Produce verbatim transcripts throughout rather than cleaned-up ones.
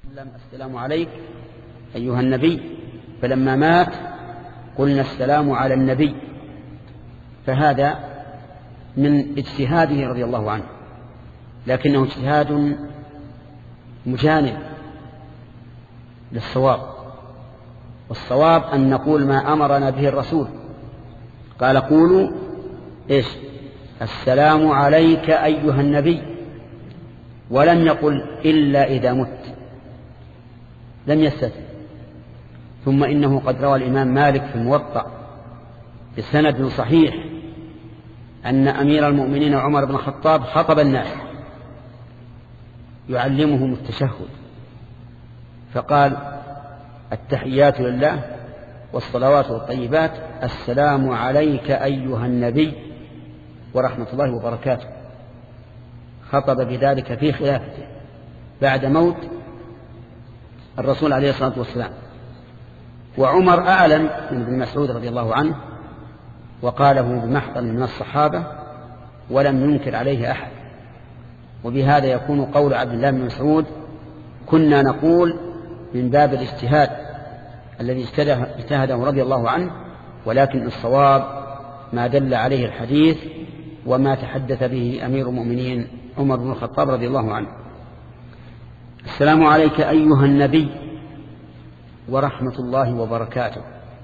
السلام عليك أيها النبي، فلما مات قلنا السلام على النبي، فهذا من اجتهاده رضي الله عنه، لكنه اجتهاد مجانب للصواب، والصواب أن نقول ما أمرنا به الرسول، قال قولوا إيش السلام عليك أيها النبي، ولم يقل إلا إذا مت، لم يستثن. ثم إنه قد روى الإمام مالك في الموطأ بسند صحيح أن أمير المؤمنين عمر بن الخطاب خطب الناس يعلمهم التشهد، فقال التحيات لله والصلوات والطيبات السلام عليك أيها النبي ورحمة الله وبركاته، خطب بذلك في خلافته بعد موت الرسول عليه الصلاة والسلام. وعمر أعلم من ابن مسعود رضي الله عنه وقاله بمحضر من الصحابة ولم ينكر عليه أحد، وبهذا يكون قول عبد الله بن مسعود كنا نقول من باب الاجتهاد الذي اجتهده رضي الله عنه، ولكن الصواب ما دل عليه الحديث وما تحدث به أمير المؤمنين عمر بن الخطاب رضي الله عنه. السلام عليك أيها النبي ورحمة الله وبركاته.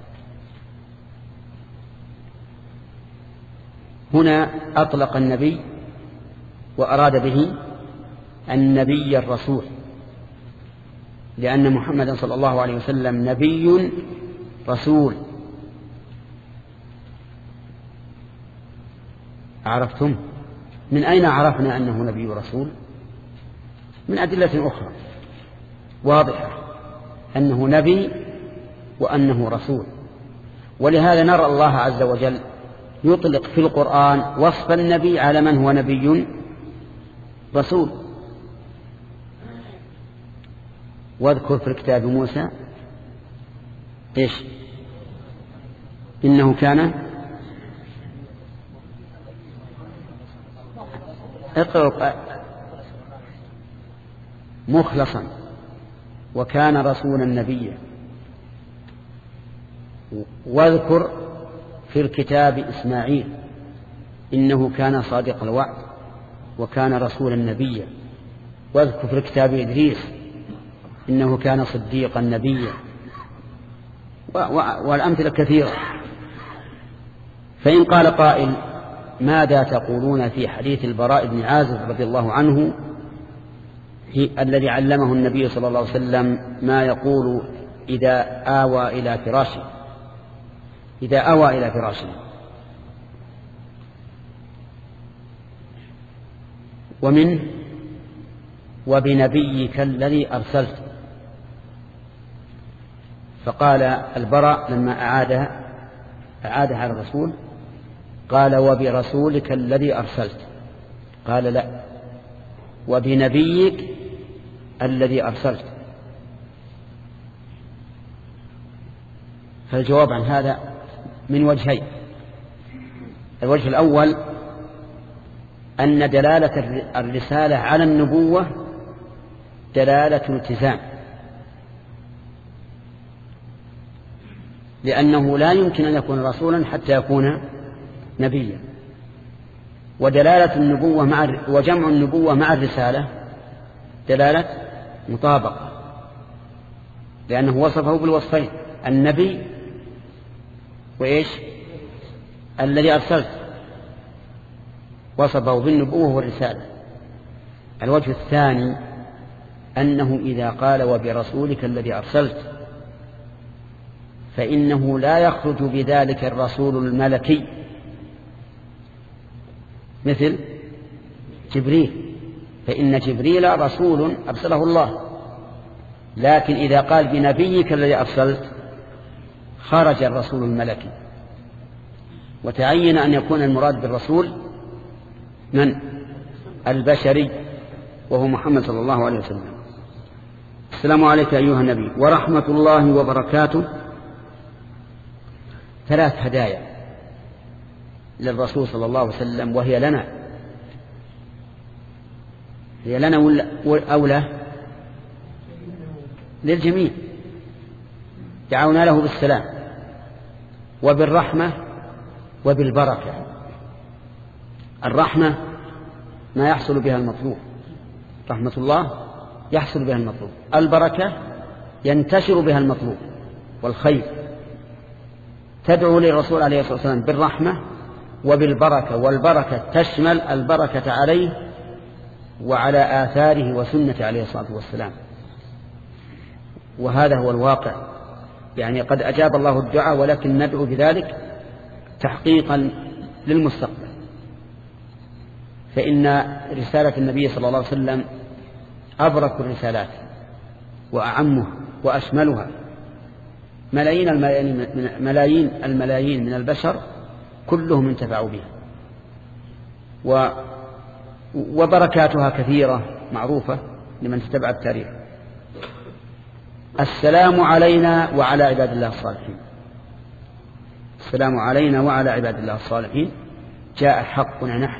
هنا أطلق النبي وأراد به النبي الرسول، لأن محمدا صلى الله عليه وسلم نبي رسول. عرفتم من أين عرفنا أنه نبي رسول؟ من أدلة أخرى واضحة أنه نبي وأنه رسول، ولهذا نرى الله عز وجل يطلق في القرآن وصف النبي على من هو نبي رسول. واذكر في الكتاب موسى إيش إنه كان اقرأ مخلصا وكان رسولا نبيا. واذكر في الكتاب إسماعيل إنه كان صادق الوعد وكان رسولا نبيا. واذكر في الكتاب إدريس إنه كان صديقا نبيا، والأمثلة كثيرة. فإن قال قائل ماذا تقولون في حديث البراء بن عازب رضي الله عنه الذي علمه النبي صلى الله عليه وسلم ما يقول إذا آوى إلى فراشه إذا آوى إلى فراشه ومنه وبنبيك الذي أرسلت. فقال البراء لما أعادها أعادها على الرسول قال وبرسولك الذي أرسلت، قال لا وبنبيك الذي أرسلت. فالجواب عن هذا من وجهين. الوجه الأول أن دلالة الرسالة على النبوة دلالة التزام، لأنه لا يمكن أن يكون رسولا حتى يكون نبيا. ودلالة النبوة مع وجمع النبوة مع الرسالة دلالة مطابقة، لأنه وصفه بالوصفين النبي وإيش الذي أرسلت، وصفه بالنبوة والرسالة. الوجه الثاني أنه إذا قال وبرسولك الذي أرسلت فإنه لا يخرج بذلك الرسول الملكي مثل جبريل، فإن جبريل رسول أرسله الله. لكن إذا قال بنبيك الذي أرسلت خرج الرسول الملكي، وتعين أن يكون المراد بالرسول من البشري وهو محمد صلى الله عليه وسلم. السلام عليك أيها النبي ورحمة الله وبركاته. ثلاث هدايا للرسول صلى الله عليه وسلم، وهي لنا هي لنا أو لا؟ للجميع، دعونا له بالسلام وبالرحمة وبالبركة. الرحمة ما يحصل بها المطلوب، رحمة الله يحصل بها المطلوب. البركة ينتشر بها المطلوب والخير. تدعو للرسول عليه الصلاة والسلام بالرحمة وبالبركة، والبركة تشمل البركة عليه وعلى آثاره وسنة عليه الصلاة والسلام. وهذا هو الواقع، يعني قد أجاب الله الدعاء، ولكن ندعو بذلك تحقيقا للمستقبل. فإن رسالة النبي صلى الله عليه وسلم أبرك الرسالات وأعمها وأشملها. ملايين الملايين من, ملايين الملايين من البشر كلهم انتفعوا بها، و وبركاتها كثيرة معروفة لمن تتبع التاريخ. السلام علينا وعلى عباد الله الصالحين. السلام علينا وعلى عباد الله الصالحين جاء حقنا نحن،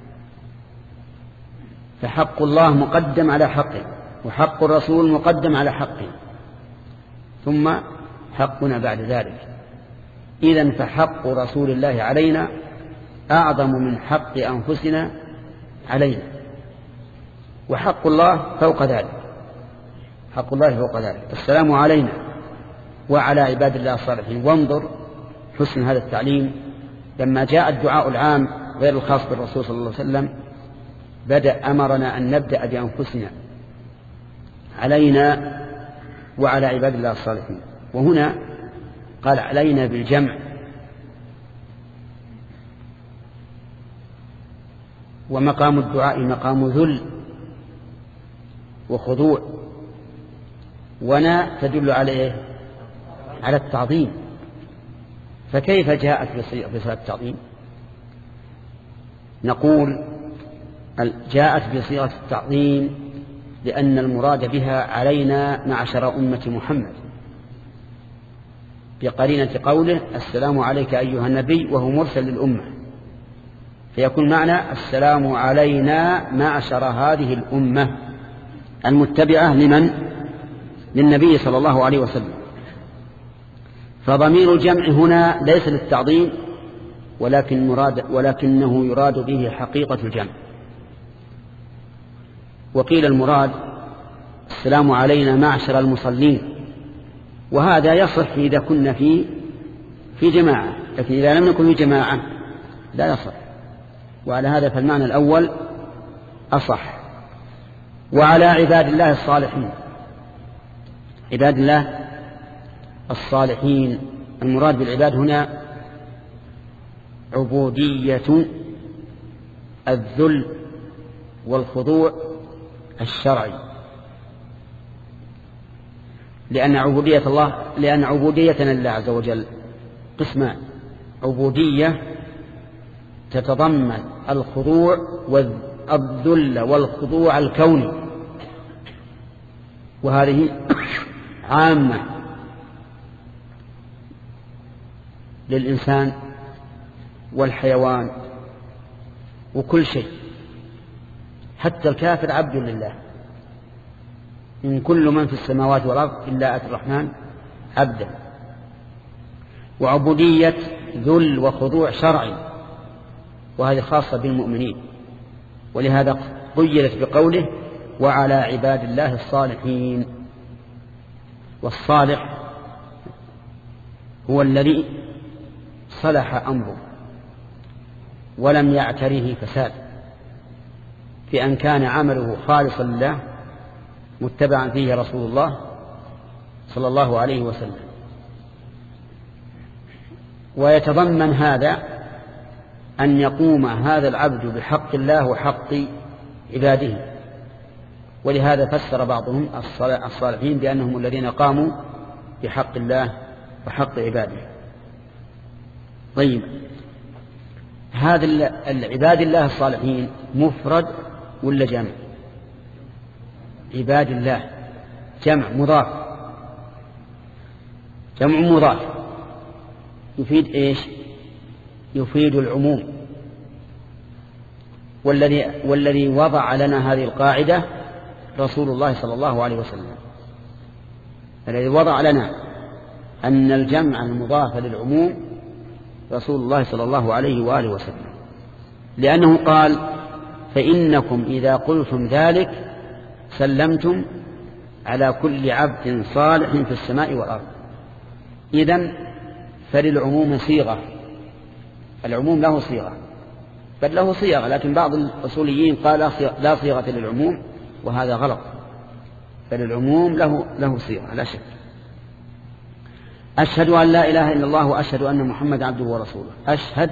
فحق الله مقدم على حقه، وحق الرسول مقدم على حقه، ثم حقنا بعد ذلك. إذن فحق رسول الله علينا أعظم من حق أنفسنا علينا، وحق الله فوق ذلك، حق الله فوق ذلك. السلام علينا وعلى عباد الله الصالحين. وانظر حسن هذا التعليم، لما جاء الدعاء العام غير الخاص بالرسول صلى الله عليه وسلم بدأ أمرنا أن نبدأ بأنفسنا، علينا وعلى عباد الله الصالحين. وهنا قال علينا بالجمع، ومقام الدعاء مقام ذل وخضوع، ونا تدل عليه على التعظيم. فكيف جاءت بصيغة التعظيم؟ نقول جاءت بصيغة التعظيم لأن المراد بها علينا معشر أمة محمد، بقرينة قوله السلام عليك أيها النبي وهو مرسل للأمة، فيكون معنى السلام علينا معشر هذه الأمة المتبعة لمن؟ للنبي صلى الله عليه وسلم. فضمير الجمع هنا ليس للتعظيم، ولكن مراد ولكنه يراد به حقيقة الجمع. وقيل المراد السلام علينا معشر المصلين، وهذا يصح إذا كنا في في جماعة، لكن إذا لم نكن في جماعة لا يصح. وعلى هذا فالمعنى الأول أصح. وعلى عباد الله الصالحين. عباد الله الصالحين، المراد بالعباد هنا عبودية الذل والخضوع الشرعي، لأن عبودية الله لأن عبوديتنا لله عز وجل قسمان: عبودية تتضمن الخضوع والذل والخضوع الكوني، وهذه عامة للإنسان والحيوان وكل شيء، حتى الكافر عبد لله. إن كل من في السماوات والأرض إلا أتى الرحمن عبدا. وعبودية ذل وخضوع شرعي، وهذه خاصة بالمؤمنين، ولهذا قيلت بقوله وعلى عباد الله الصالحين. والصالح هو الذي صلح أمره ولم يعتريه فساد، في أن كان عمله خالصا لله متبعا فيه رسول الله صلى الله عليه وسلم. ويتضمن هذا أن يقوم هذا العبد بحق الله وحق عباده، ولهذا فسر بعضهم الصالحين بأنهم الذين قاموا بحق الله وحق عباده. طيب، هذا العباد الله الصالحين مفرد ولا جمع؟ عباد الله جمع مضاف، جمع مضاف يفيد إيش؟ يفيد العموم. والذي والذي وضع لنا هذه القاعدة رسول الله صلى الله عليه وسلم، الذي وضع لنا أن الجمع المضاف للعموم رسول الله صلى الله عليه وآله وسلم، لأنه قال فإنكم إذا قلتم ذلك سلمتم على كل عبد صالح في السماء والأرض. إذن فللعموم صيغة، العموم له صيغة، بل له صيغة، لكن بعض الأصوليين قال لا صيغة للعموم، وهذا غلط، فللعموم له له صيغة لا شك. أشهد أن لا إله إلا الله وأشهد أن محمد عبده ورسوله. أشهد،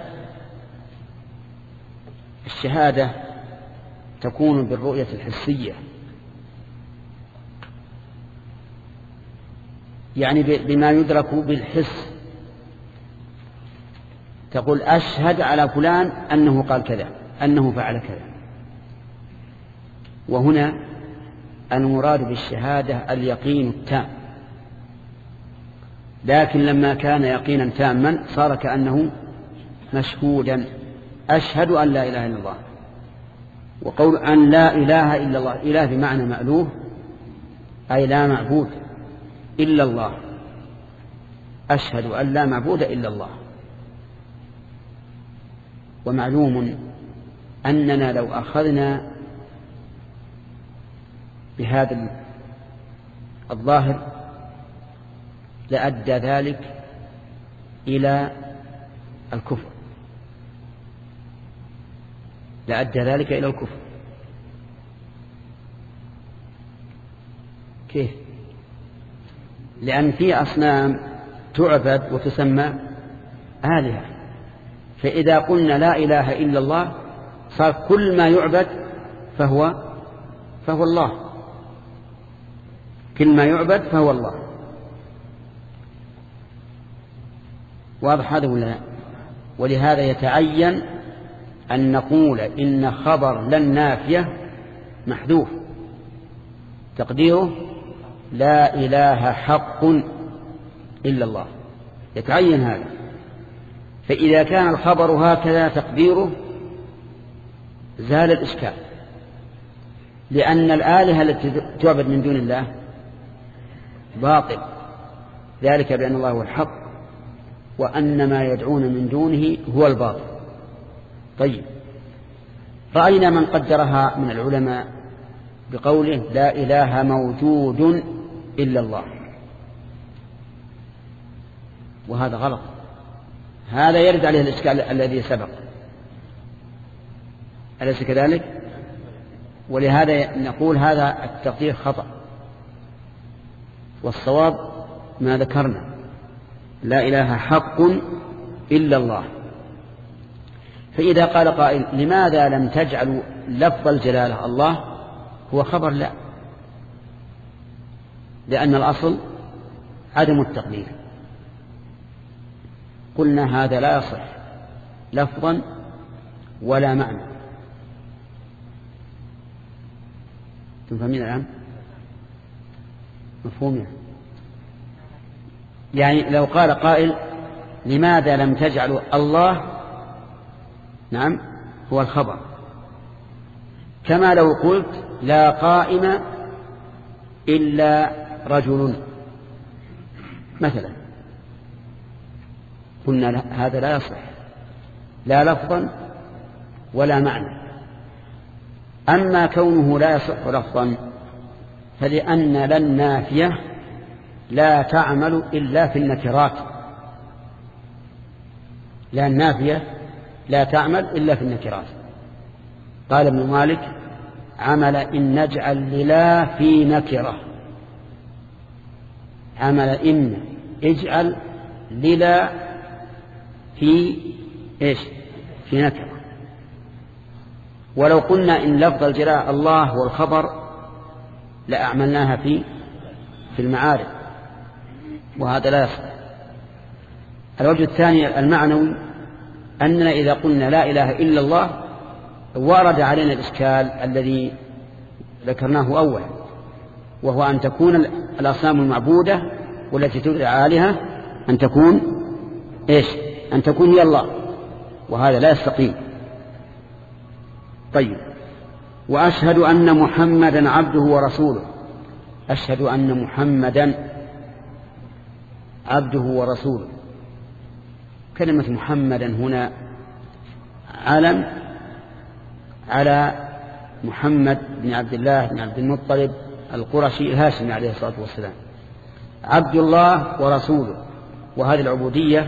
الشهادة تكون بالرؤية الحسية، يعني بما يدرك بالحس، تقول أشهد على فلان أنه قال كذا، أنه فعل كذا. وهنا المراد بالشهادة اليقين التام، لكن لما كان يقينا تاما صار كأنه مشهودا. أشهد أن لا إله إلا الله، وقول أن لا إله إلا الله، إله بمعنى مألوه، أي لا معبود إلا الله. أشهد أن لا معبود إلا الله. ومعلوم أننا لو أخذنا بهذا الظاهر لأدى ذلك إلى الكفر، لأدى ذلك إلى الكفر. كيف؟ لأن في أصنام تعبد وتسمى آلهة، فإذا قلنا لا إله إلا الله صار كل ما يعبد فهو فهو الله، كل ما يعبد فهو الله. واضح هذا ولا لا؟ ولهذا يتعين أن نقول إن خبر لن نافية محذوف، تقديره لا إله حق إلا الله، يتعين هذا. فإذا كان الخبر هكذا تقديره زال الإشكال، لأن الآلهة التي تعبد من دون الله باطل، ذلك بأن الله هو الحق وأن ما يدعون من دونه هو الباطل. طيب، رأينا من قدرها من العلماء بقوله لا إله موجود إلا الله، وهذا غلط، هذا يرد عليه الإشكال الذي سبق، أليس كذلك؟ ولهذا نقول هذا التقدير خطأ، والصواب ما ذكرنا لا إله حق إلا الله. فإذا قال قائل لماذا لم تجعلوا لفظ الجلالة الله هو خبر؟ لا، لأن الأصل عدم التقدير. قلنا هذا لا يصح لفظا ولا معنى. تفهمين الآن؟ مفهوم؟ يعني لو قال قائل لماذا لم تجعلوا الله، نعم، هو الخبر، كما لو قلت لا قائم إلا رجل مثلا، قلنا هذا لا يصح لا لفظا ولا معنى. أما كونه لا يصح لفظا فلأن لن نافية لا تعمل إلا في النكرات، لا النافية لا تعمل إلا في النكرات. قال ابن مالك عمل إن نجعل للا في نكرة، عمل إن اجعل للا في إيش؟ في نكرة. ولو قلنا إن لفظ الجلاء الله والخبر لأعملناها في في المعارف، وهذا لا يصح. الوجه الثاني المعنوي أننا إذا قلنا لا إله إلا الله ورد علينا الإشكال الذي ذكرناه أولا، وهو أن تكون الأصنام المعبودة والتي تدعى آلهة أن تكون إيش؟ أن تكون هي الله، وهذا لا يستقيم. طيب، وأشهد أن محمدا عبده ورسوله. أشهد أن محمدا عبده ورسوله. كلمة محمدا هنا علم على محمد بن عبد الله بن عبد المطلب القرشي الهاشمي عليه الصلاة والسلام، عبد الله ورسوله. وهذه العبودية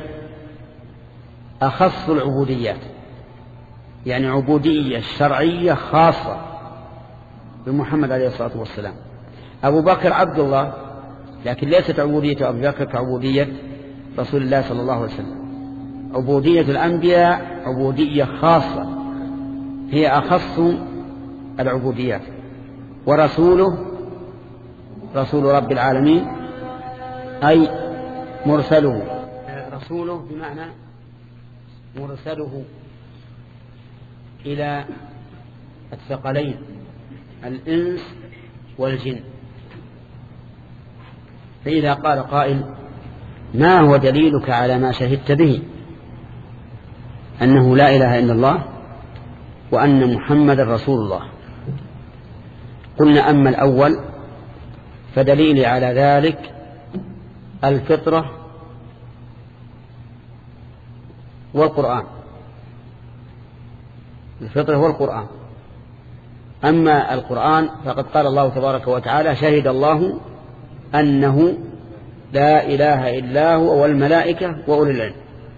أخص العبوديات، يعني عبودية شرعية خاصة بمحمد عليه الصلاة والسلام. أبو بكر عبد الله، لكن ليست عبودية أبو بكر كعبودية رسول الله صلى الله عليه وسلم. عبودية الأنبياء عبودية خاصة هي أخص العبوديات. ورسوله رسول رب العالمين أي مرسله، رسوله بمعنى مرسله إلى الثقلين الإنس والجن. فإذا قال قائل ما هو دليلك على ما شهدت به أنه لا إله إلا الله وأن محمد رسول الله؟ قلنا أما الأول فدليلي على ذلك الفطرة والقرآن، الفطرة والقرآن. أما القرآن فقد قال الله تبارك وتعالى شهد الله أنه لا إله إلا هو والملائكة وأولي العلم.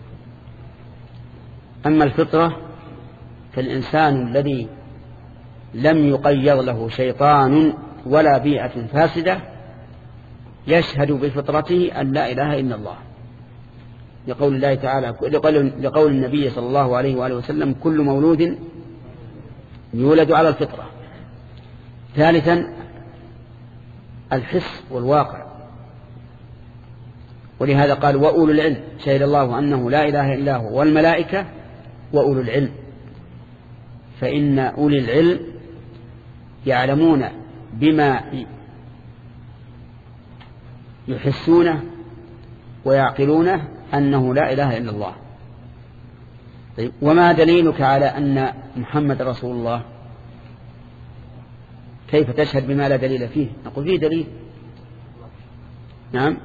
أما الفطرة فالإنسان الذي لم يقيض له شيطان ولا بيئة فاسدة يشهد بفطرته أن لا إله إلا الله، لقول الله تعالى لقول النبي صلى الله عليه وآله وسلم كل مولود يولد على الفطرة. ثالثا الحس والواقع، ولهذا قال وأولو العلم، شهد الله أنه لا إله إلا هو والملائكة وأولو العلم. فإن أولي العلم يعلمون بما يحسونه ويعقلونه أنه لا إله إلا الله. طيب وما دليلك على أن محمد رسول الله؟ كيف تشهد بما لا دليل فيه؟ نقول فيه دليل. نعم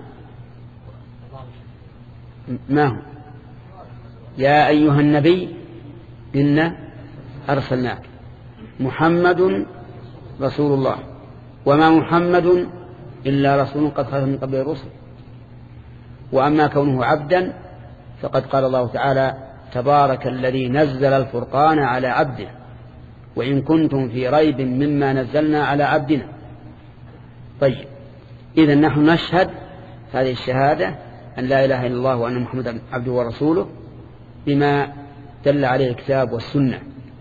ما هو؟ يا أيها النبي إنا أرسلناك محمد رسول الله وما محمد إلا رسول قد خلت من قبل الرسل. وأما كونه عبدا فقد قال الله تعالى تبارك الذي نزل الفرقان على عبده وإن كنتم في ريب مما نزلنا على عبدنا. طيب إذن نحن نشهد هذه الشهادة أن لا إله إلا الله وأن محمدا عبده ورسوله بما دل عليه الكتاب والسنة.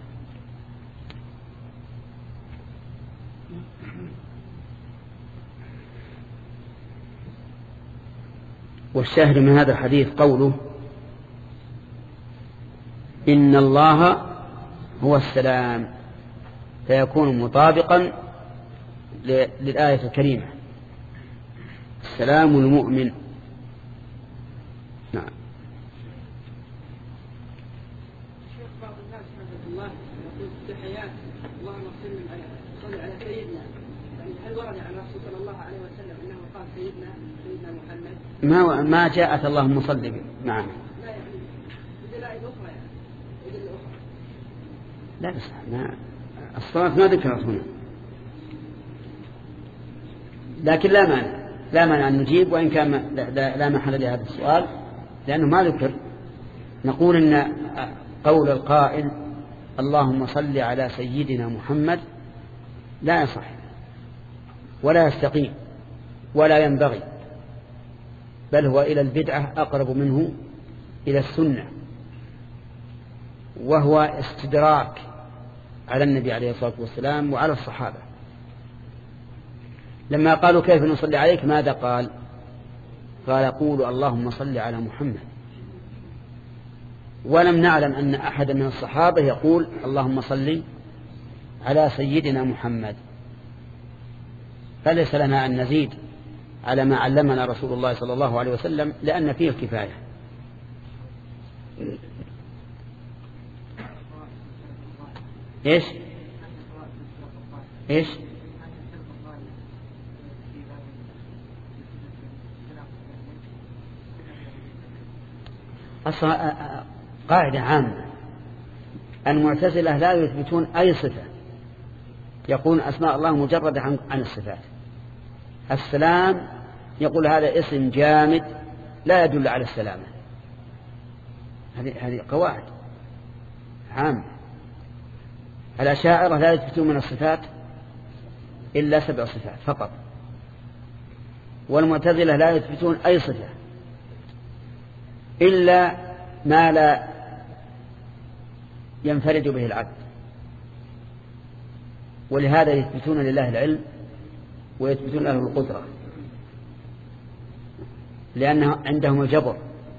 والشاهد من هذا الحديث قوله إن الله هو السلام، فيكون مطابقا للآية الكريمة السلام المؤمن. نعم. شيخ بعض الناس رحمه الله يقول التحيات اللهم صل على صل على سيدنا، يعني هل ورد عن الرسول صلى الله عليه وسلم انه قال سيدنا سيدنا محمد؟ ما ما جاءت اللهم صل معنا. لا يعني بدلائل اخرى يعني بدلائل اخرى. لا بس ما الصلاة ما ذكرت هنا، لكن لا مانع لا مانع أن نجيب وإن كان لا, لا محل لهذا السؤال لأنه ما ذكر. نقول إن قول القائل اللهم صل على سيدنا محمد لا يصح ولا يستقيم ولا ينبغي، بل هو إلى البدعة أقرب منه إلى السنة، وهو استدراك على النبي عليه الصلاة والسلام وعلى الصحابة. لما قالوا كيف نصلي عليك ماذا قال؟ قال قولوا اللهم صل على محمد. ولم نعلم أن أحد من الصحابة يقول اللهم صل على سيدنا محمد، فليس لنا أن نزيد على ما علمنا رسول الله صلى الله عليه وسلم لأن فيه الكفاية. إيش إيش أصلا قاعدة عامة، المعتزلة لا يثبتون أي صفة، يقول أسماء الله مجرد عن, عن الصفات. السلام يقول هذا اسم جامد لا يدل على السلامة. هذه هذه قواعد عامة. الأشاعرة لا يثبتون من الصفات إلا سبع صفات فقط، والمعتزلة لا يثبتون أي صفة إلا ما لا ينفرد به العبد، ولهذا يثبتون لله العلم ويثبتون له القدرة، لأنه عندهم الجبر.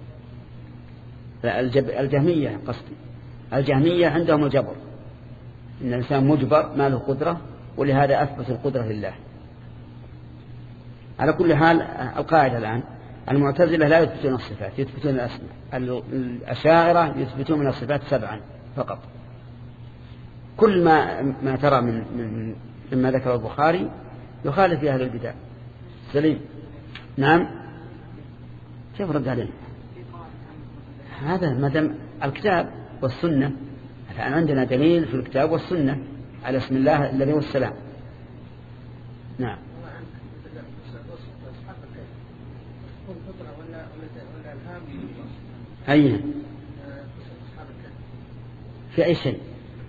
الجهمية قصدي الجهمية عندهم الجبر، إن الإنسان مجبر ما له قدرة، ولهذا أثبت القدرة لله. على كل حال القاعدة الآن المعتزلة لا يثبتون الصفات، يثبتون الأسماء. الأشاعرة يثبتون من الصفات سبعا فقط. كل ما ما ترى من من مما ذكر البخاري يخالف في أهل البدع. سليم. نعم. كيف رد عليه؟ هذا ما دام الكتاب والسنة، الآن عندنا دليل في الكتاب والسنة على اسم الله الذي هو السلام. نعم. أي في أي شيء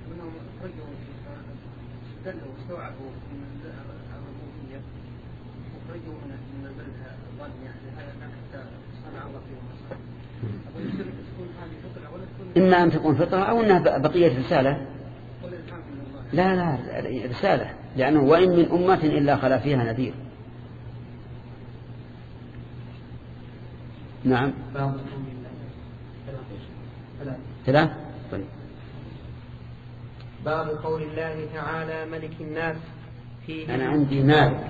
إما أن تكون فطرة أو أنها بقية رسالة. لا لا رسالة، لأنه وإن من أمة إلا خلا فيها نذير. نعم. ثلاث. طيب. باب قول الله تعالى ملك الناس فيه. أنا عندي مالك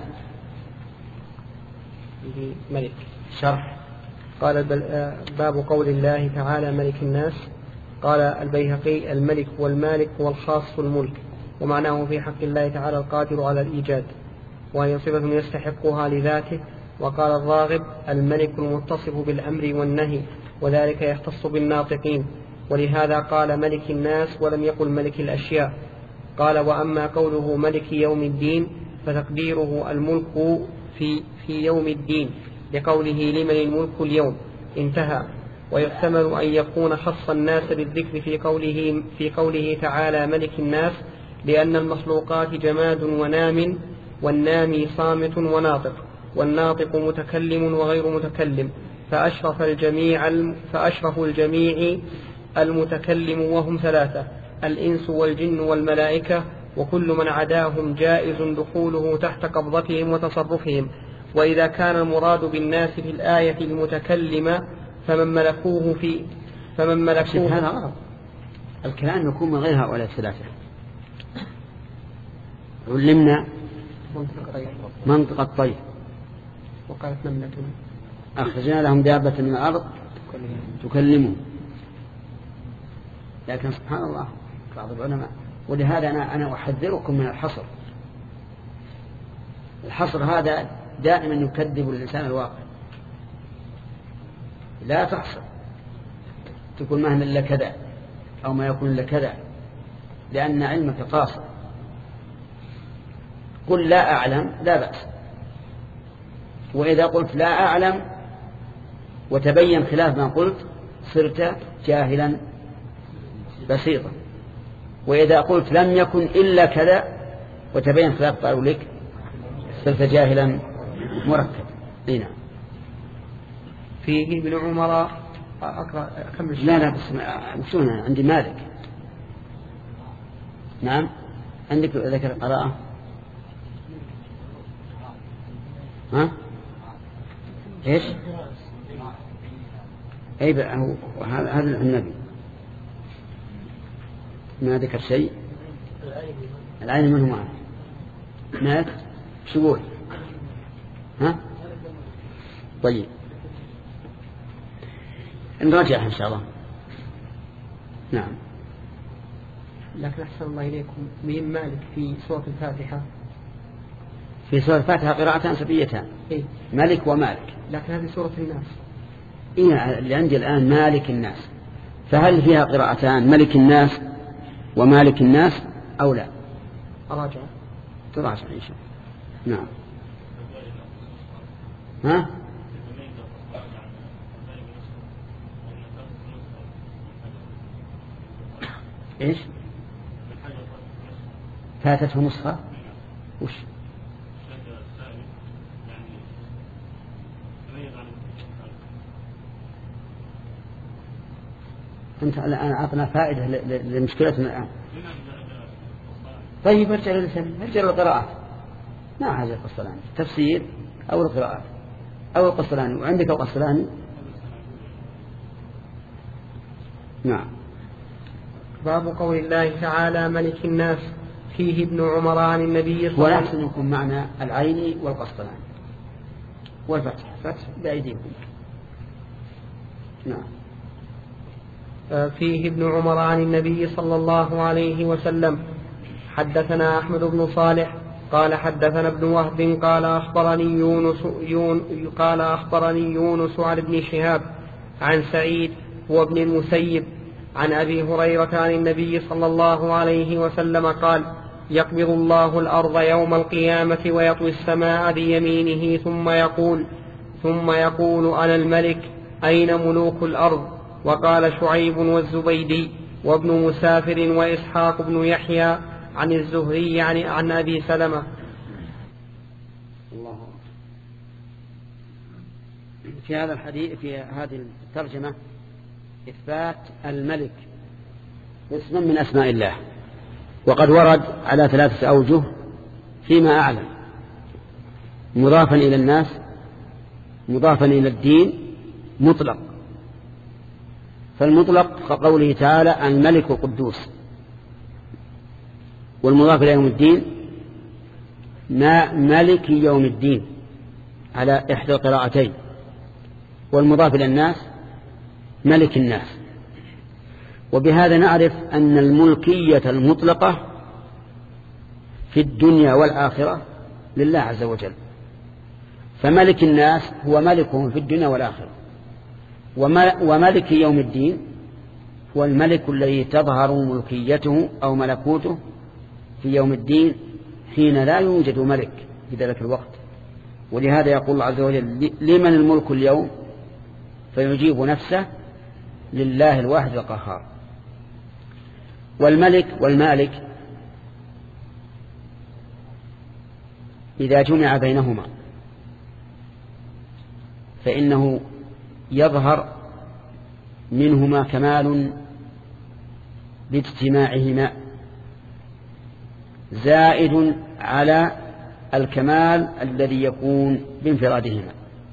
فيه ملك. شرح. قال باب قول الله تعالى ملك الناس. قال البيهقي الملك والمالك والخاص الملك، ومعناه في حق الله تعالى القادر على الإيجاد، وهي صفة يستحقها لذاته. وقال الراغب الملك المتصف بالأمر والنهي، وذلك يختص بالناطقين، ولهذا قال ملك الناس ولم يقل ملك الأشياء. قال وأما قوله ملك يوم الدين فتقديره الملك في, في يوم الدين، لقوله لمن الملك اليوم انتهى. ويحتمل أن يكون خص الناس بالذكر في قوله, في قوله تعالى ملك الناس، لأن المخلوقات جماد ونام، والنامي صامت وناطق، والناطق متكلم وغير متكلم، فأشرف الجميع, فأشرف الجميع المتكلم، وهم ثلاثة: الإنس والجن والملائكة، وكل من عداهم جائز دخوله تحت قبضتهم وتصرفهم. وإذا كان المراد بالناس في الآية المتكلمة فمن ملكوه في فمن ملكوه هذا غلط. الكلام يكون من غير هؤلاء الثلاثة. علمنا منطق الطير، وقالت نملة أخرجنا لهم دابة من الأرض تكلمهم. لكن سبحان الله بعض العلماء، ولهذا أنا أنا أحذركم من الحصر. الحصر هذا دائما يكذب الإنسان الواقع. لا تحصر تقول ما هن إلا كذا أو ما يكون إلا كذا، لأن علمك قاصر. قل لا أعلم لا بأس، وإذا قلت لا أعلم وتبين خلاف ما قلت صرت جاهلا بسيطا، وإذا قلت لم يكن إلا كذا وتبين خلاف قالوا لك صرت جاهلا مركب. هنا فيه ابن عمر. أقرأ أكمل. لا لا بس مكتوبنا عندي مالك. نعم عندك ذكر قراءة. ها إيش أي بقى هو هذا النبي ما ذكر شيء. العين منه معه مات شغول. ها طيب نراجعها إن شاء الله. نعم. لكن أحسن الله إليكم من مالك في سورة الفاتحة. في سورة الفاتحة قراءتان سبيتان. إيه؟ ملك ومالك. لكن هذه سورة الناس. إيه اللي عندي الآن مالك الناس، فهل فيها قراءتان ملك الناس ومالك الناس أو لا؟ أراجع تراجع إن شاء الله. نعم. ها؟ إيش؟ فاتته نسخة؟ وش؟ أنت الآن أعطنا فائدة لمشكلتنا الآن. طيب ارجع للسنة، ارجع للقراءات، ما حاجة القسطلاني تفسير أو القراءات أو القسطلاني، وعندك القسطلاني. نعم. باب قول الله تعالى ملك الناس فيه ابن عمر عن النبي صلى الله عليه وسلم. ولا يكون معنى العين والقسطلاني والفتح فتح بأيديكم. نعم. فيه ابن عمر عن النبي صلى الله عليه وسلم. حدثنا أحمد بن صالح قال حدثنا ابن وهب قال أخبرني يونس, يون قال أخبرني يونس عن ابن شهاب عن سعيد وابن المسيب عن أبي هريرة عن النبي صلى الله عليه وسلم قال يقبض الله الأرض يوم القيامة ويطوي السماء بيمينه ثم يقول ثم يقول أنا الملك أين ملوك الأرض؟ وقال شعيب والزبيدي وابن مسافر وإسحاق بن يحيى عن الزهري عن, عن أبي سلمة. الله. في هذا الحديث في هذه الترجمة إثبات الملك اسم من أسماء الله، وقد ورد على ثلاثة أوجه فيما أعلم: مضافا إلى الناس، مضافا إلى الدين، مطلق. فالمطلق كقوله تعالى الملك القدوس، والمضاف إلى يوم الدين ما ملك يوم الدين على إحدى القراءتين، والمضاف إلى الناس ملك الناس. وبهذا نعرف أن الملكية المطلقة في الدنيا والآخرة لله عز وجل، فملك الناس هو ملكهم في الدنيا والآخرة، وملك يوم الدين هو الملك الذي تظهر ملكيته أو ملكوته في يوم الدين حين لا يوجد ملك في ذلك الوقت. ولهذا يقول الله عز وجل لمن الملك اليوم؟ فيجيب نفسه لله الواحد القهار. والملك والمالك إذا جمع بينهما فإنه يظهر منهما كمال باجتماعهما زائد على الكمال الذي يكون بانفرادهما،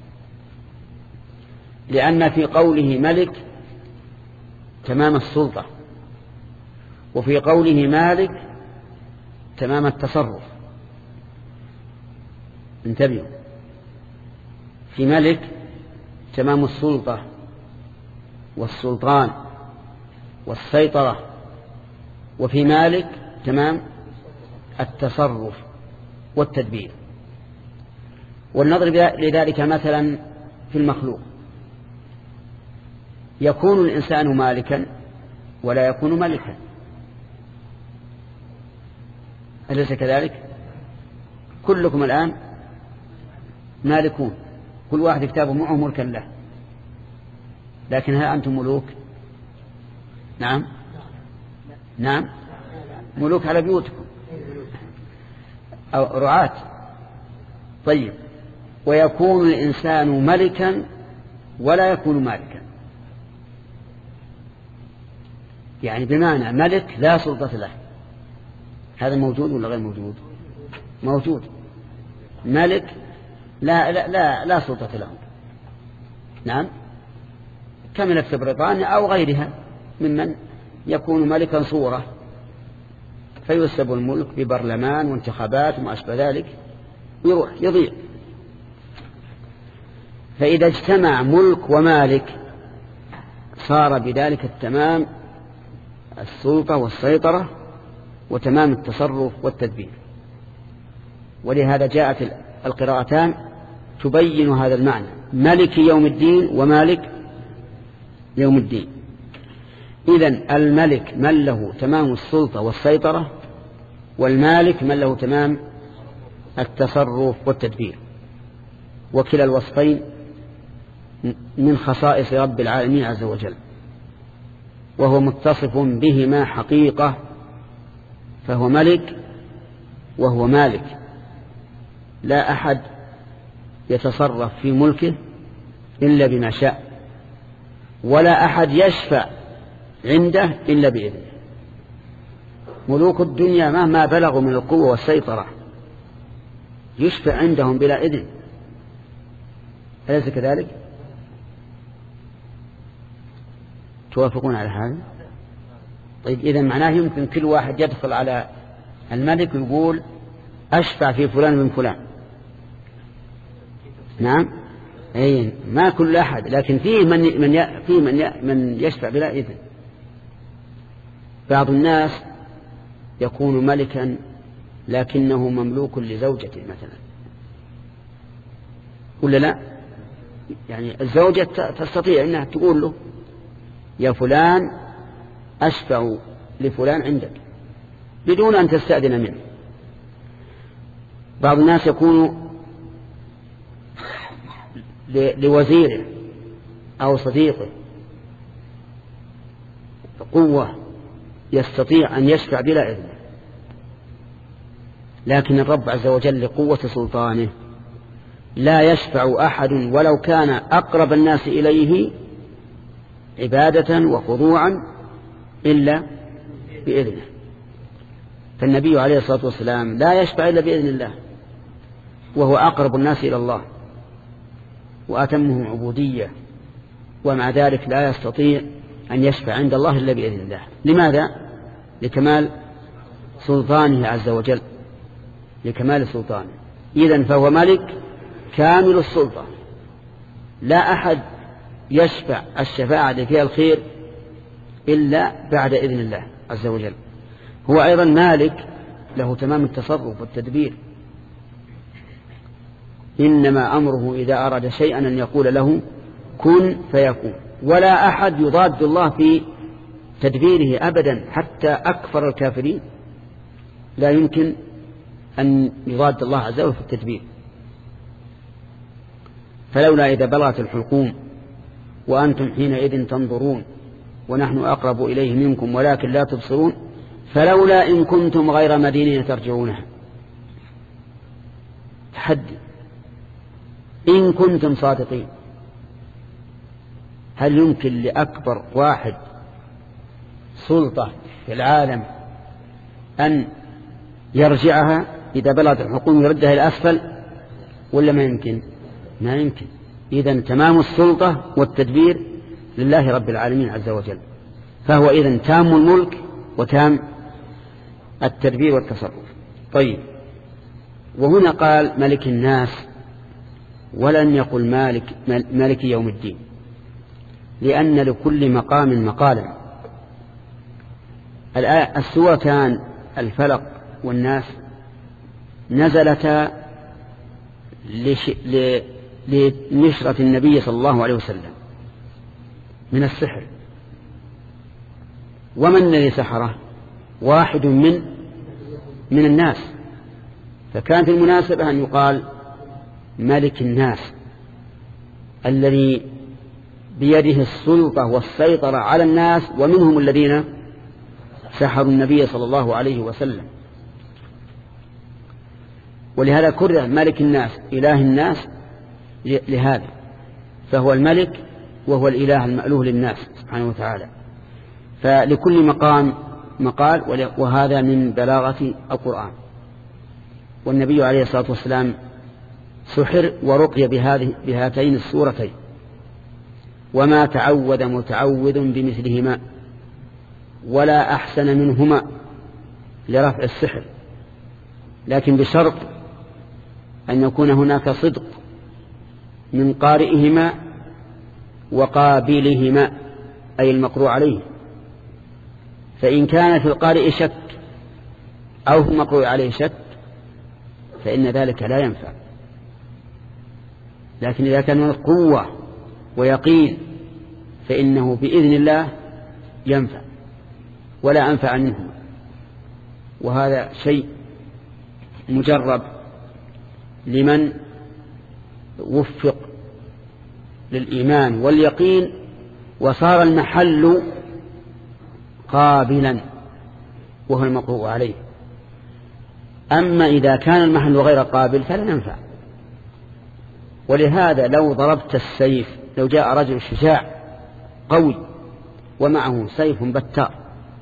لأن في قوله ملك تمام السلطة، وفي قوله مالك تمام التصرف. انتبهوا، في ملك تمام السلطة والسلطان والسيطرة، وفي مالك تمام التصرف والتدبير. ولنضرب لذلك مثلا في المخلوق: يكون الإنسان مالكا ولا يكون ملكا، أليس كذلك؟ كلكم الآن مالكون، كل واحد كتابه معه ملكا له، لكن هل أنتم ملوك؟ نعم نعم ملوك على بيوتكم أو رعاة. طيب، ويكون الإنسان ملكا ولا يكون مالكا، يعني بمعنى ملك لا سلطة له. هذا موجود ولا غير موجود؟ موجود. ملك لا لا لا, لا سلطة له. نعم، كملت في بريطانيا أو غيرها ممن يكون ملكا صورة، فيسب الملك ببرلمان وانتخابات وما أشبه ذلك، يروح يضيع. فإذا اجتمع ملك ومالك صار بذلك التمام السلطة والسيطرة وتمام التصرف والتدبير. ولهذا جاءت القراءتان تبين هذا المعنى: ملك يوم الدين ومالك يوم الدين. إذن الملك من له تمام السلطة والسيطرة، والمالك من له تمام التصرف والتدبير، وكلا الوصفين من خصائص رب العالمين عز وجل، وهو متصف بهما حقيقة، فهو ملك وهو مالك. لا أحد يتصرف في ملكه إلا بما شاء، ولا أحد يشفع عنده إلا بإذنه. ملوك الدنيا مهما بلغوا من القوة والسيطرة يشفع عندهم بلا إذن، أليس كذلك؟ توافقون على هذا؟ طيب إذن معناه يمكن كل واحد يدخل على الملك ويقول أشفع في فلان من فلان. نعم، أي ما كل أحد، لكن فيه من من فيه من من يشفع بلا إذن. بعض الناس يكون ملكا لكنه مملوك لزوجته مثلا، ولا لا؟ يعني الزوجة تستطيع أنها تقول له يا فلان أشفع لفلان عندك بدون أن تستأذن منه. بعض الناس يكون لوزيره أو صديقه قوة يستطيع أن يشفع بلا إذن، لكن الرب عز وجل لقوة سلطانه لا يشفع أحد ولو كان أقرب الناس إليه عبادة وخضوعا إلا بإذنه. فالنبي عليه الصلاة والسلام لا يشفع إلا بإذن الله، وهو أقرب الناس إلى الله وأتمهم عبودية، ومع ذلك لا يستطيع أن يشفع عند الله إلا بإذن الله. لماذا؟ لكمال سلطانه عز وجل، لكمال سلطانه. إذن فهو ملك كامل السلطة، لا أحد يشفع الشفاعة فيها الخير إلا بعد إذن الله عز وجل. هو أيضا مالك له تمام التصرف والتدبير، إنما أمره إذا أراد شيئا أن يقول له كن فيكون، ولا أحد يضاد الله في تدبيره أبدا، حتى أكفر الكافرين لا يمكن أن يضاد الله عز وجل في التدبير. فلولا إذا بلغت الحلقوم وأنتم حينئذ تنظرون ونحن أقرب إليه منكم ولكن لا تبصرون فلولا إن كنتم غير مدينين ترجعونها. تحدي إن كنتم صادقين. هل يمكن لأكبر واحد سلطة في العالم أن يرجعها إذا بلغت الحكومة يردها إلى أسفل ولا ما يمكن؟ ما يمكن. إذن تمام السلطة والتدبير لله رب العالمين عز وجل، فهو إذن تام الملك وتام التدبير والتصرف. طيب، وهنا قال ملك الناس ولن يقل مالك مالك يوم الدين، لأن لكل مقام مقالا. السورتان الفلق والناس نزلتا لنشرة النبي صلى الله عليه وسلم من السحر. ومن الذي سحره؟ واحد من من الناس، فكانت المناسبة أن يقال ملك الناس الذي بيده السلطة والسيطرة على الناس، ومنهم الذين سحروا النبي صلى الله عليه وسلم. ولهذا كره ملك الناس إله الناس لهذا، فهو الملك وهو الإله المألوه للناس سبحانه وتعالى. فلكل مقام مقال، وهذا من بلاغة القرآن. والنبي عليه الصلاة والسلام سحر ورقي بهذه بهاتين السورتين، وما تعوذ متعوذ بمثلهما ولا أحسن منهما لرفع السحر، لكن بشرط أن يكون هناك صدق من قارئهما وقابلهما، أي المقروء عليه. فإن كان في القارئ شك أو في المقروء عليه شك فإن ذلك لا ينفع. لكن إذا كان قوة ويقين فإنه بإذن الله ينفع ولا أنفع منه. وهذا شيء مجرب لمن وفق للإيمان واليقين وصار المحل قابلا وهو المقروء عليه. أما إذا كان المحل غير قابل فلا ينفع. ولهذا لو ضربت السيف، لو جاء رجل شجاع قوي ومعه سيف بتار،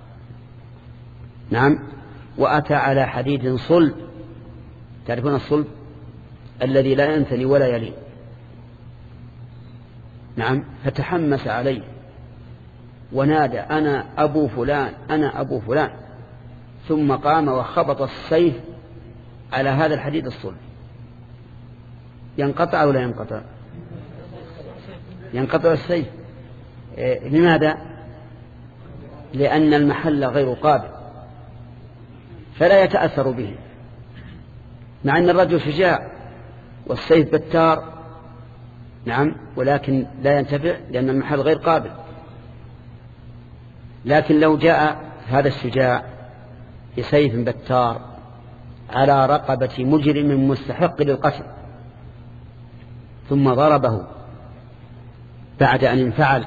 نعم، وأتى على حديد صلب، تعرفون الصلب الذي لا ينثني ولا يلين، نعم، فتحمس عليه ونادى أنا أبو فلان أنا أبو فلان، ثم قام وخبط السيف على هذا الحديد الصلب، ينقطع ولا ينقطع؟ ينقطع السيف. إيه لماذا؟ لأن المحل غير قابل فلا يتأثر به، مع أن الرجل شجاع والسيف بتار، نعم، ولكن لا ينتفع لأن المحل غير قابل. لكن لو جاء هذا الشجاع بسيف بتار على رقبة مجرم مستحق للقتل ثم ضربه بعد أن انفعل،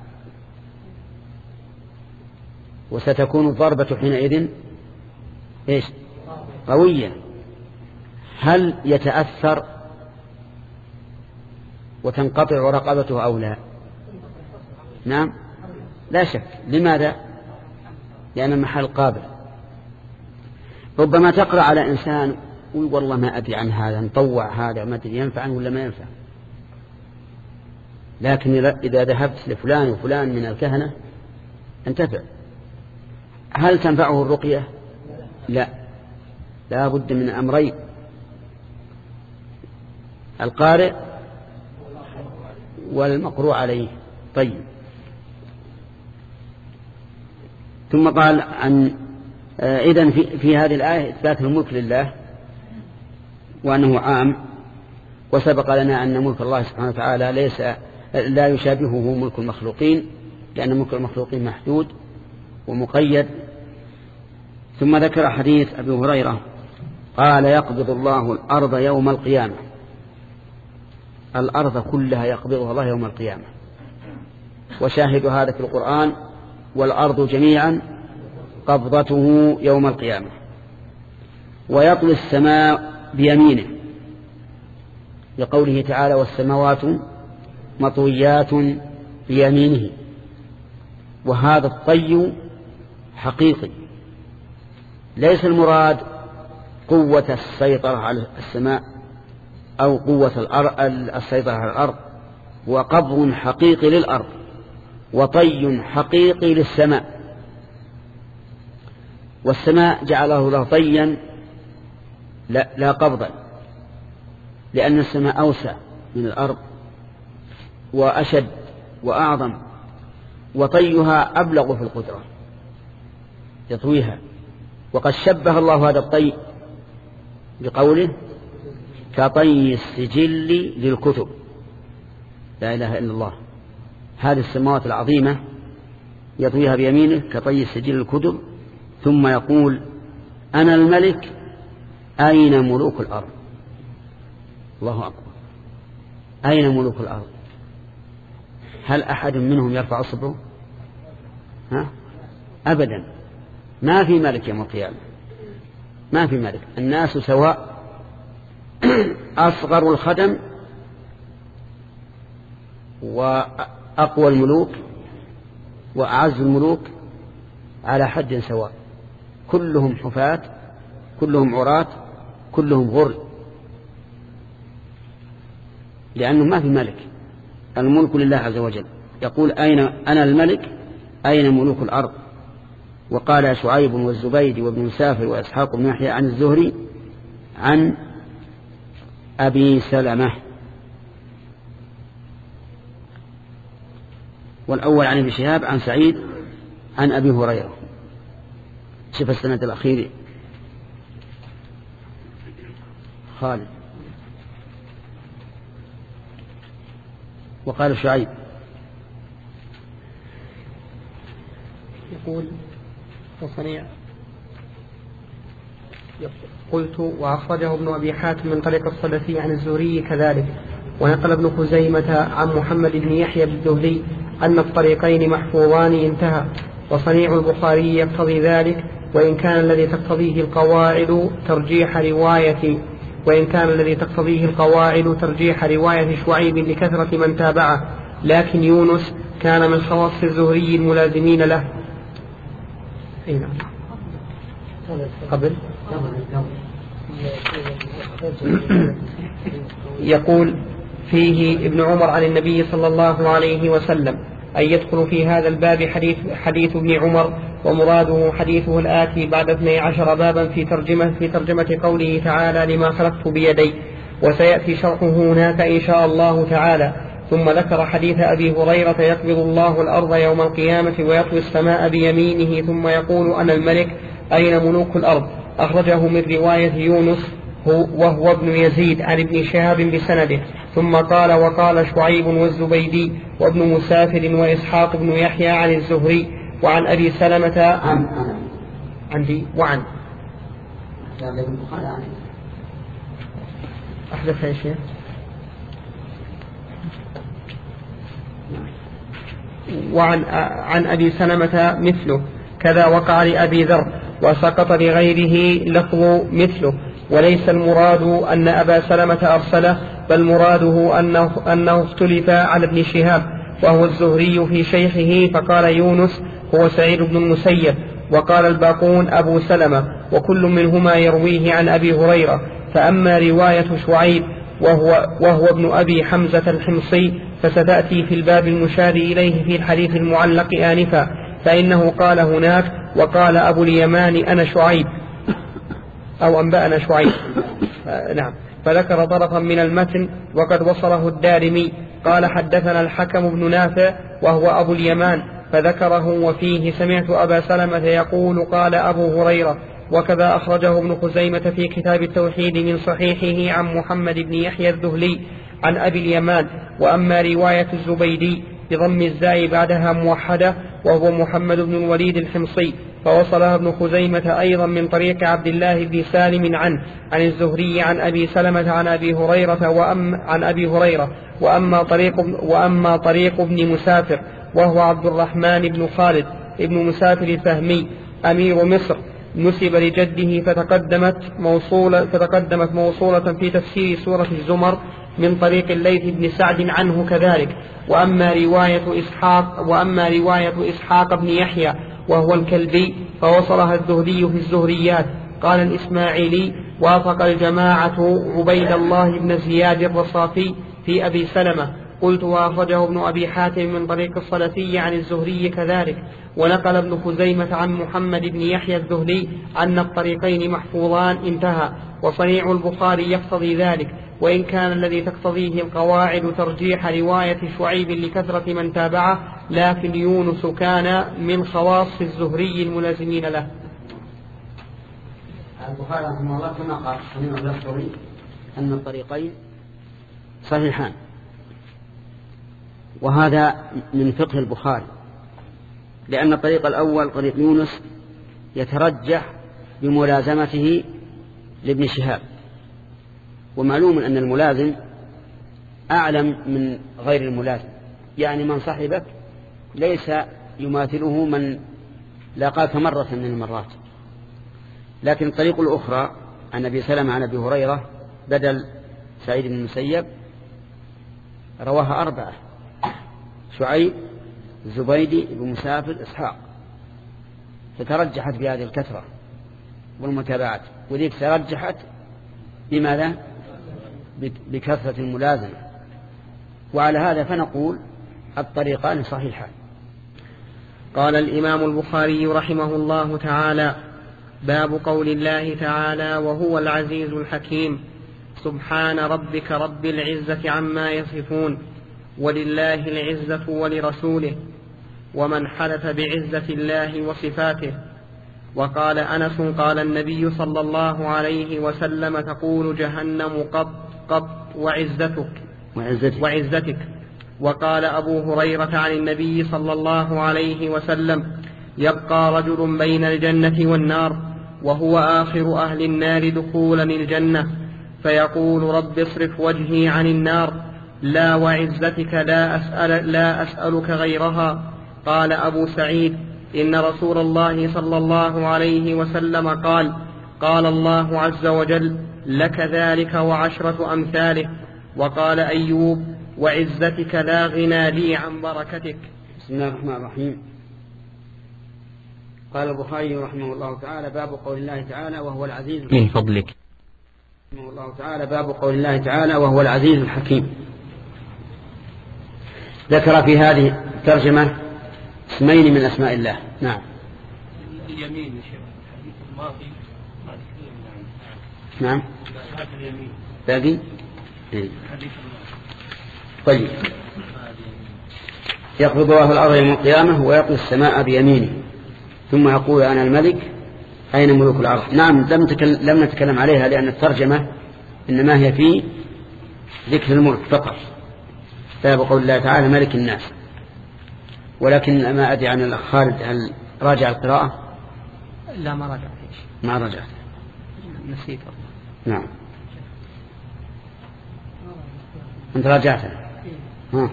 وستكون الضربة حينئذ إيش؟ قوية، هل يتأثر وتنقطع رقبته أو لا؟ نعم، لا شك. لماذا؟ لأن المحل قابل. ربما تقرأ على إنسان والله ما أدري عن هذا، نطوع هذا ما أدري ينفع ولا ما ينفع، لكن إذا ذهبت لفلان وفلان من الكهنة انتفع. هل تنفعه الرقية؟ لا، لا بد من أمرين: القارئ والمقروء عليه. طيب، ثم قال عن إذن في, في هذه الآية إثبات الملك لله وأنه عام، وسبق لنا أن ملك الله سبحانه وتعالى ليس لا يشابهه ملك المخلوقين، لأن ملك المخلوقين محدود ومقيد. ثم ذكر حديث أبي هريرة قال يقبض الله الأرض يوم القيامة، الأرض كلها يقبضها الله يوم القيامة، وشاهد هذا في القرآن: والأرض جميعا قبضته يوم القيامة. ويطوي السماء بيمينه لقوله تعالى: والسماوات مطويات بيمينه. وهذا الطي حقيقي، ليس المراد قوة السيطرة على السماء أو قوة السيطرة على الأرض، وقبض حقيقي للأرض وطي حقيقي للسماء. والسماء جعله الله طيا لا, لا قبضا، لأن السماء أوسع من الأرض وأشد وأعظم، وطيها أبلغ في القدرة يطويها. وقد شبه الله هذا الطي بقوله: كطي السجل للكتب. لا إله إلا الله. هذه السماوات العظيمة يطويها بيمينه كطي السجل للكتب، ثم يقول: أنا الملك أين ملوك الأرض؟ الله أكبر. أين ملوك الأرض؟ هل أحد منهم يرفع صبره؟ ها؟ أبدا، ما في ملك يوم القيامة، ما في ملك. الناس سواء، أصغر الخدم وأقوى الملوك وأعز الملوك على حد سواء، كلهم حفاة، كلهم عراة، كلهم غر، لأنه ما في ملك. الملك لله عز وجل. يقول: أين أنا الملك أين ملوك الأرض؟ وقال شعيب والزبيد وابن مسافر وإسحاق بن يحيى عن الزهري عن أبي سلمة. والأول عن ابن شهاب عن سعيد عن أبي هريرة. شوف السند الأخير خالد. وقال شعيب يقول وصنيع قلت وأخرجه ابن أبي حاتم من طريق الصدفي عن الزهري كذلك. ونقل ابن خزيمة عن محمد بن يحيى الذهلي أن الطريقين محفوظان انتهى. وصنيع البخاري يقتضي ذلك، وإن كان الذي تقتضيه القواعد ترجيح رواية وإن كان الذي تقتضيه القواعد ترجيح رواية شعيب لكثرة من تابعه، لكن يونس كان من خواص الزهري الملازمين له. أي نعم. قبل يقول فيه ابن عمر عن النبي صلى الله عليه وسلم أن يدخل في هذا الباب حديث, حديث ابن عمر، ومراده حديثه الآتي بعد اثني عشر بابا في ترجمة, في ترجمة قوله تعالى لما خلقت بيدي، وسيأتي شرحه هناك إن شاء الله تعالى. ثم ذكر حديث أبي هريرة يقبض الله الأرض يوم القيامة ويطوي السماء بيمينه ثم يقول أنا الملك أين ملوك الأرض، أخرجه من رواية يونس وهو ابن يزيد عن ابن شهاب بسنده. ثم قال وقال شعيب والزبيدي وابن مسافر وإسحاق بن يحيى عن الزهري وعن أبي سلمة عن عندي وعن أحدث يا شيخ وعن عن أبي سلمة مثله، كذا وقع لأبي ذر وسقط لغيره لفظ مثله. وليس المراد أن أبا سلمة أرسله، بل مراده أنه, أنه اختلف على ابن شهاب وهو الزهري في شيخه، فقال يونس هو سعيد بن المسيب، وقال الباقون أبو سلمة، وكل منهما يرويه عن أبي هريرة. فأما رواية شعيب وهو, وهو ابن أبي حمزة الحمصي فستأتي في الباب المشار إليه في الحديث المعلق آنفا، فإنه قال هناك وقال أبو اليمان أنا شعيب أو أنبأنا شعيب. نعم. فذكر طرفا من المتن وقد وصله الدارمي قال حدثنا الحكم بن نافع وهو أبو اليمان، فذكره وفيه سمعت أبا سلمة يقول قال أبو هريرة. وكذا أخرجه ابن خزيمة في كتاب التوحيد من صحيحه عن محمد بن يحيى الذهلي عن أبي اليمان. وأما رواية الزبيدي بضم الزاي بعدها موحدة وهو محمد بن الوليد الحمصي، فوصلها ابن خزيمة أيضا من طريق عبد الله بن سالم عنه عن الزهري عن أبي سلمة عن أبي هريرة وأم عن أبي هريرة. وأما طريق, وأما طريق ابن مسافر وهو عبد الرحمن بن خالد ابن مسافر الفهمي أمير مصر، نسب لجده فتقدمت موصولة, فتقدمت موصولة في تفسير سورة الزمر من طريق الليث بن سعد عنه كذلك. وأما رواية إسحاق وأما رواية إسحاق بن يحيى وهو الكلبي فوصلها الزهري في الزهريات. قال الإسماعيلي وافق الجماعة عبيد الله بن زياد الرصافي في أبي سلمة. قلت وأخرجه ابن أبي حاتم من طريق الصلفي عن الزهري كذلك. ونقل ابن خزيمة عن محمد بن يحيى الذهلي أن الطريقين محفوظان انتهى. وصنيع البخاري يقتضي ذلك، وإن كان الذي تقتضيه القواعد ترجيح رواية شعيب لكثرة من تابعه، لكن يونس كان من خواص الزهري الملازمين له. البخاري رحمه الله كما قال صنيع البخاري أن الطريقين صحيحان، وهذا من فقه البخاري، لأن الطريق الأول طريق يونس يترجح بملازمته لابن شهاب، ومعلوم أن الملازم أعلم من غير الملازم، يعني من صاحبك ليس يماثله من لاقاك مرة من المرات. لكن الطريق الأخرى عن أبي سلمة عن أبي هريرة بدل سعيد بن المسيب رواها أربعة: شعيب، الزبيدي، ابن مسافر، إسحاق، فترجحت بهذه الكثرة والمتابعات، وذيك ترجحت بماذا؟ بكثرة الملازمة. وعلى هذا فنقول الطريقان صحيحان. قال الإمام البخاري رحمه الله تعالى: باب قول الله تعالى: وهو العزيز الحكيم، سبحان ربك رب العزة عما يصفون، ولله العزة ولرسوله، ومن حلف بعزة الله وصفاته. وقال أنس: قال النبي صلى الله عليه وسلم: تقول جهنم قط قط وعزتك وعزتك, وعزتك. وقال أبو هريرة عن النبي صلى الله عليه وسلم: يبقى رجل بين الجنة والنار وهو آخر أهل النار دخولا الجنة، فيقول رب اصرف وجهي عن النار، لا وعزتك لا, أسأل لا أسألك غيرها. قال أبو سعيد: إن رسول الله صلى الله عليه وسلم قال: قال الله عز وجل: لك ذلك وعشرة أمثاله. وقال أيوب: وعزتك لا غنى لي عن بركتك. بسم الله الرحمن الرحيم. قال البخاري رحمه الله تعالى: باب قول الله تعالى وهو العزيز من فضلك. رحمه الله تعالى: باب قول الله تعالى وهو العزيز الحكيم. ذكر في هذه الترجمة اسمين من أسماء الله. نعم. اليمين يا شيخ، الحديث الماضي ما تكلمنا عنه. نعم. اليمين. باقي؟ إيه. الحديث الماضي. طيب. يقبض الله الأرض يوم القيامة ويطوي السماء بيمينه ثم يقول أنا الملك أين ملوك الأرض. نعم، لم, تكلم لم نتكلم عليها لأن الترجمة إنما هي في ذكر الملك فقط. باب قول الله تعالى ملك الناس. ولكن ما أدري عن الأخ خالد هل راجع القراءة؟ لا ما راجعت. ما رجعت. نسيت. نعم. أنت راجعتها؟ ها.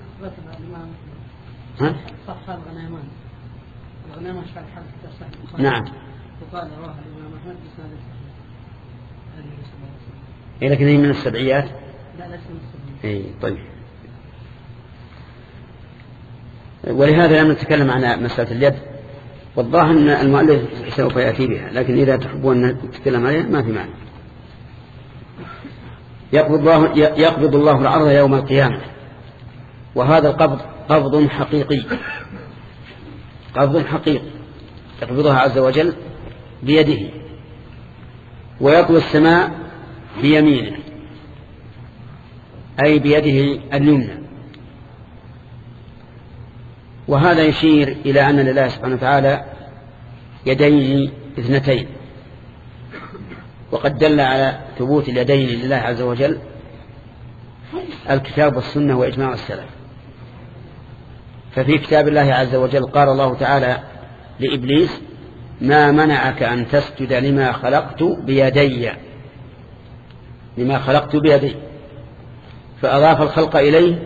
ها؟ صفحة الغنائمان. الغنائمان شفع الحركة الصحيح. نعم. وقال رواه الإمام أحمد بسند صحيح. إيه لكن هي من السبعيات؟ لا ليس من السبعيات. إيه طيب. ولهذا لم نتكلم عن مسألة اليد، والظاهر أن المؤلف سوف يأتي بها، لكن إذا تحبون أن نتكلم عليها ما في معنى. يقبض الله, يقبض الله الأرض يوم القيامة، وهذا القبض قبض حقيقي، قبض حقيقي يقبضها عز وجل بيده، ويطوي السماء بيمينه أي بيده اليمنى. وهذا يشير إلى أن لله سبحانه وتعالى يدين اثنتين، وقد دل على ثبوت اليدين لله عز وجل الكتاب والسنة وإجماع السلف. ففي كتاب الله عز وجل قال الله تعالى لإبليس: ما منعك أن تسجد لما خلقت بيدي، لما خلقت بيدي، فأضاف الخلق إليه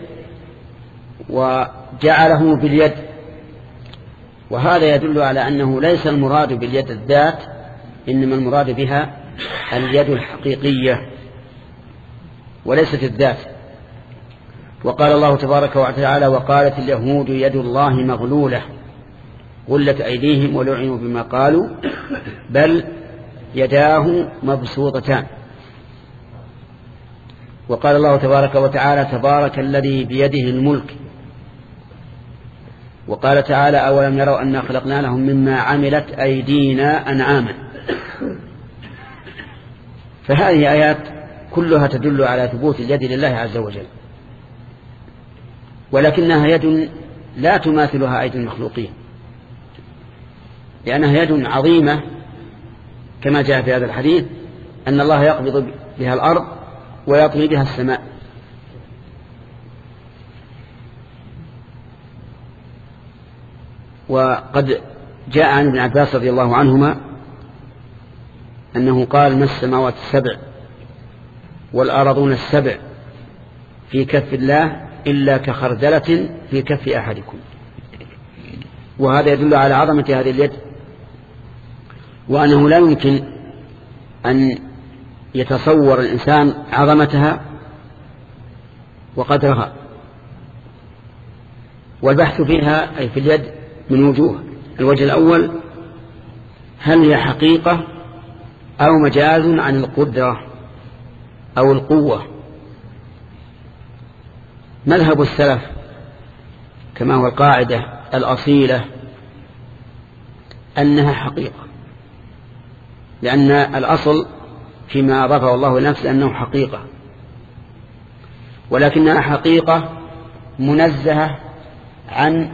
وجعله باليد. وهذا يدل على أنه ليس المراد باليد الذات، إنما المراد بها اليد الحقيقية وليست الذات. وقال الله تبارك وتعالى: وقالت اليهود يد الله مغلولة غلت أيديهم ولعنوا بما قالوا بل يداه مبسوطتان. وقال الله تبارك وتعالى: تبارك الذي بيده الملك. وقال تعالى: أولم يروا أنا خلقنا لهم مما عملت أيدينا أنعاما. فهذه آيات كلها تدل على ثبوت اليد لله عز وجل، ولكنها يد لا تماثلها أيدي المخلوقين، لأنها يد عظيمة كما جاء في هذا الحديث أن الله يقبض بها الأرض ويطوي بها السماء. وقد جاء عن ابن عباس رضي الله عنهما أنه قال: ما السماوات السبع والأرضون السبع في كف الله إلا كخردلة في كف أحدكم. وهذا يدل على عظمة هذه اليد، وأنه لا يمكن أن يتصور الإنسان عظمتها وقدرها. والبحث فيها أي في اليد من وجوه: الوجه الأول هل هي حقيقة أو مجاز عن القدرة أو القوة. مذهب السلف كما هو القاعدة الأصيلة أنها حقيقة، لأن الأصل فيما أضافه الله لنفسه أنه حقيقة، ولكنها حقيقة منزهة عن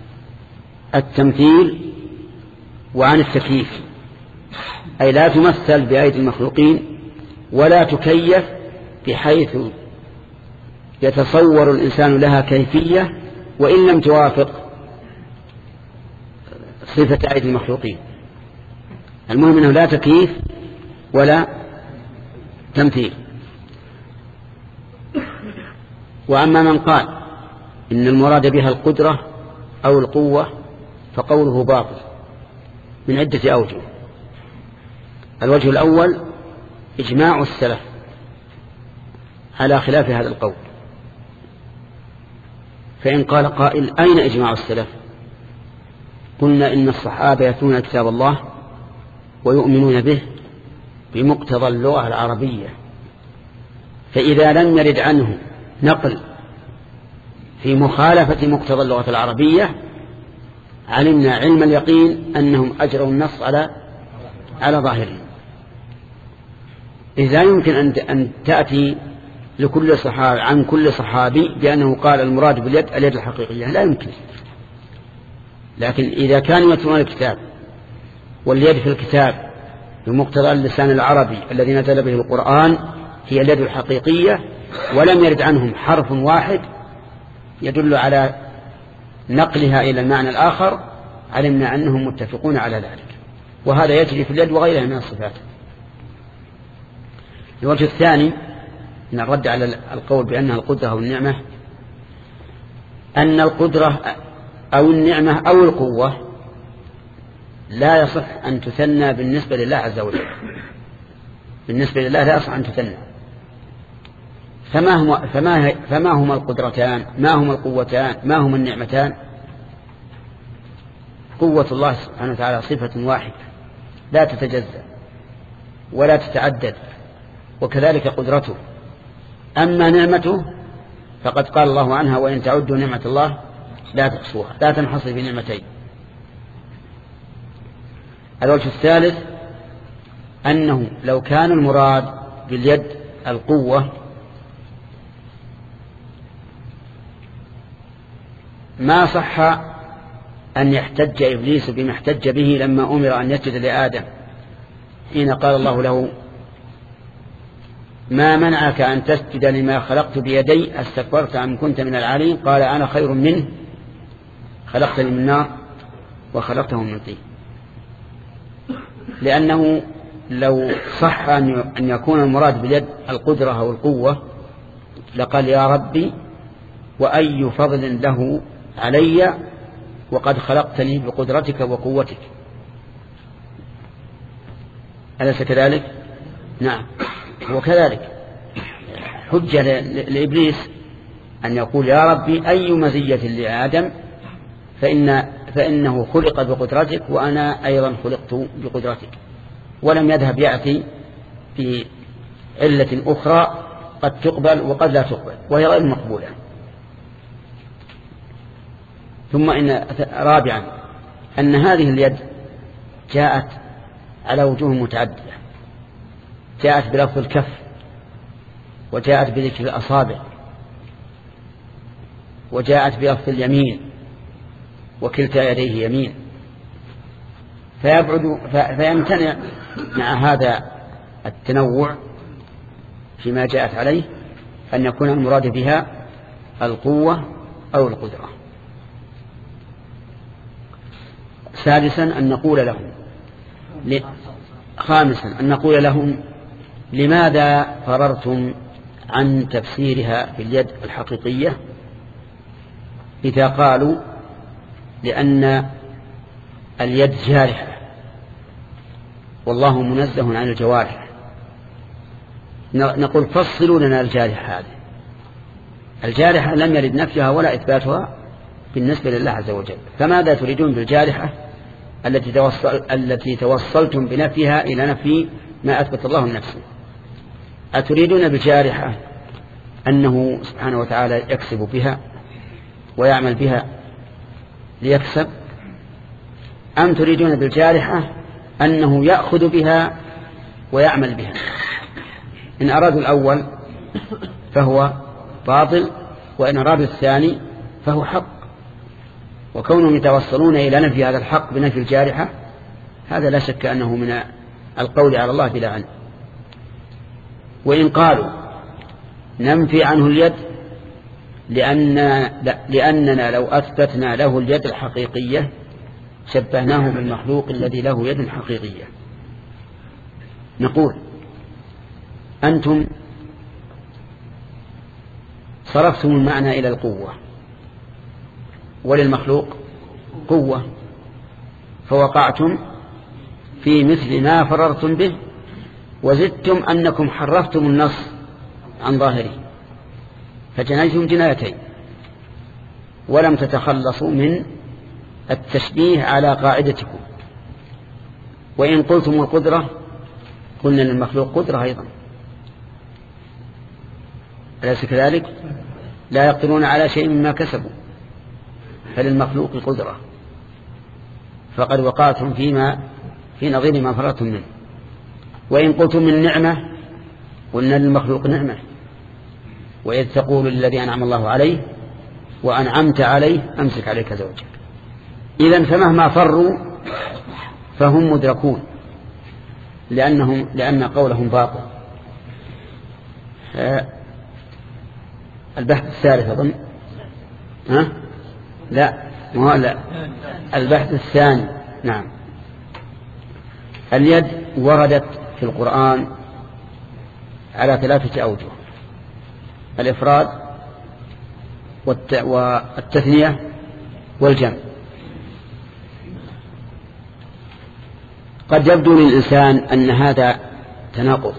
التمثيل وعن التكييف، أي لا تمثل بأيدي المخلوقين ولا تكيف بحيث يتصور الإنسان لها كيفية وإن لم توافق صفة أيدي المخلوقين. المهم أنه لا تكييف ولا تمثيل. وأما من قال إن المراد بها القدرة أو القوة فقوله باطل من عدة أوجه. الوجه الأول إجماع السلف على خلاف هذا القول. فإن قال قائل أين إجماع السلف؟ قلنا إن الصحابة يتلون كتاب الله ويؤمنون به بمقتضى اللغة العربية، فإذا لم يرد عنه نقل في مخالفة مقتضى اللغة العربية علمنا علم اليقين أنهم أجروا النص على على ظاهره. إذا يمكن أن تأتي لكل صحابي عن كل صحابي بأنه قال المراد باليد اليد الحقيقية، لا يمكن. لكن إذا كانوا يتلون الكتاب واليد في الكتاب بمقتضى اللسان العربي الذي نزل به القرآن هي اليد الحقيقية، ولم يرد عنهم حرف واحد يدل على نقلها إلى المعنى الآخر، علمنا أنهم متفقون على ذلك. وهذا يجري في اليد وغيرها من الصفات. الوجه الثاني من الرد على القول بأنها القدرة أو النعمة أن القدرة أو النعمة أو القوة لا يصح أن تثنى بالنسبة لله عز وجل. بالنسبة لله لا يصح أن تثنى. فما هما, فما, فما هما القدرتان؟ ما هما القوتان؟ ما هما النعمتان؟ قوة الله سبحانه وتعالى صفة واحدة لا تتجزأ ولا تتعدد، وكذلك قدرته. أما نعمته فقد قال الله عنها وإن تعدوا نعمة الله لا تحصوها، لا تنحصر في نعمتين. الوجه الثالث أنه لو كان المراد باليد القوة ما صح أن يحتج إبليس بما احتج به لما أمر أن يسجد لآدم حين قال الله له ما منعك أن تسجد لما خلقت بيدي استكبرت أم كنت من العالين؟ قال أنا خير منه خلقتني من نار وخلقته من طين. لأنه لو صح أن يكون المراد باليد القدرة أو القوة لقال يا ربي وأي فضل له علي وقد خلقتني بقدرتك وقوتك. أليس كذلك؟ نعم هو كذلك. حجة لإبليس أن يقول يا ربي أي مزية لآدم فإن فإنه خلق بقدرتك وأنا أيضا خلقت بقدرتك، ولم يذهب يأتي في علة أخرى قد تقبل وقد لا تقبل وهي غير مقبولة. ثم إن رابعا أن هذه اليد جاءت على وجوه متعددة، جاءت بلفظ الكف وجاءت بذكر الأصابع وجاءت بلفظ اليمين وكلتا يديه يمين، فيبعد فيمتنع مع هذا التنوع فيما جاءت عليه أن يكون المراد بها القوة أو القدرة. سادسا أن نقول لهم ل... خامسا أن نقول لهم لماذا فررتم عن تفسيرها باليد الحقيقية إذا قالوا لأن اليد جارحة والله منزه عن الجوارح؟ نقول فصلوا لنا الجارحة هذه. الجارحة لم يرد نفيها ولا إثباتها بالنسبة لله عز وجل، فماذا تريدون بالجارحة التي, توصل التي توصلتم بنفيها إلى نفي ما أثبت الله لنفسه؟ أتريدون بالجارحة أنه سبحانه وتعالى يكسب بها ويعمل بها ليكسب، أم تريدون بالجارحة أنه يأخذ بها ويعمل بها؟ إن أرادوا الأول فهو باطل، وإن أرادوا الثاني فهو حق. وكونهم يتوصلون إلى نفي هذا الحق بنفي الجارحة هذا لا شك أنه من القول على الله بلا علم. وإن قالوا ننفي عنه اليد لأن لأننا لو أثبتنا له اليد الحقيقية شبهناه بالمخلوق الذي له يد حقيقية. نقول أنتم صرفتم المعنى إلى القوة، وللمخلوق قوة، فوقعتم في مثل ما فررتم به، وزدتم أنكم حرفتم النص عن ظاهره فجنيتم جنايتين، ولم تتخلصوا من التشبيه على قاعدتكم. وإن قلتم القدرة قلنا للمخلوق قدرة أيضا، أليس كذلك؟ لا يقدرون على شيء مما كسبوا، فللمخلوق قدرة، فقد وقعتم فيما في نظير ما فررتم منه. وإن قلتم من نعمة قلنا للمخلوق نعمة، وإذ تقول للذي أنعم الله عليه وأنعمت عليه أمسك عليك زوجك. إذن فمهما فروا فهم مدركون، لأنهم لأن قولهم باطل. البحث الثالث أظن، ها؟ لا ما لا البحث الثاني. نعم. اليد وردت في القرآن على ثلاثة أوجه: الإفراد والتثنية والجمع. قد يبدو للإنسان أن هذا تناقض،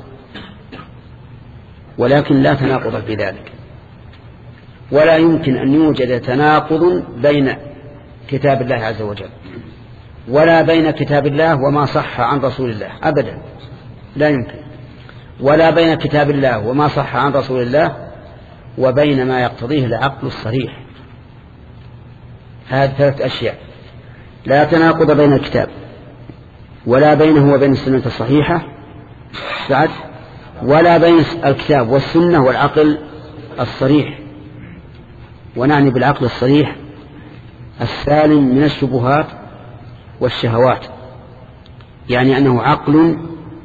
ولكن لا تناقض في ذلك، ولا يمكن أن يوجد تناقض بين كتاب الله عز وجل ولا بين كتاب الله وما صح عن رسول الله أبدا، لا يمكن، ولا بين كتاب الله وما صح عن رسول الله وبين ما يقتضيه العقل الصريح. هذه ثلاث أشياء: لا تناقض بين الكتاب ولا بينه وبين السنة الصحيحة بعد، ولا بين الكتاب والسنة والعقل الصريح. ونعني بالعقل الصريح السالم من الشبهات والشهوات، يعني أنه عقل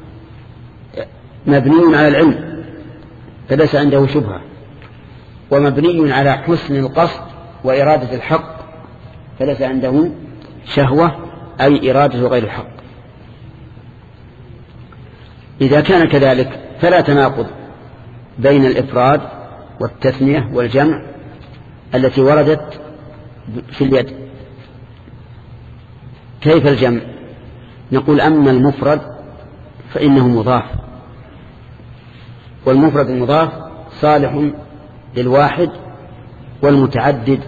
مبني على العلم فليس عنده شبهة، ومبني على حسن القصد وإرادة الحق فليس عنده شهوة أي إرادة غير الحق. إذا كان كذلك فلا تناقض بين الإفراد والتثنية والجمع التي وردت في اليد. كيف الجمع؟ نقول أما المفرد فإنه مضاف، والمفرد المضاف صالح للواحد والمتعدد.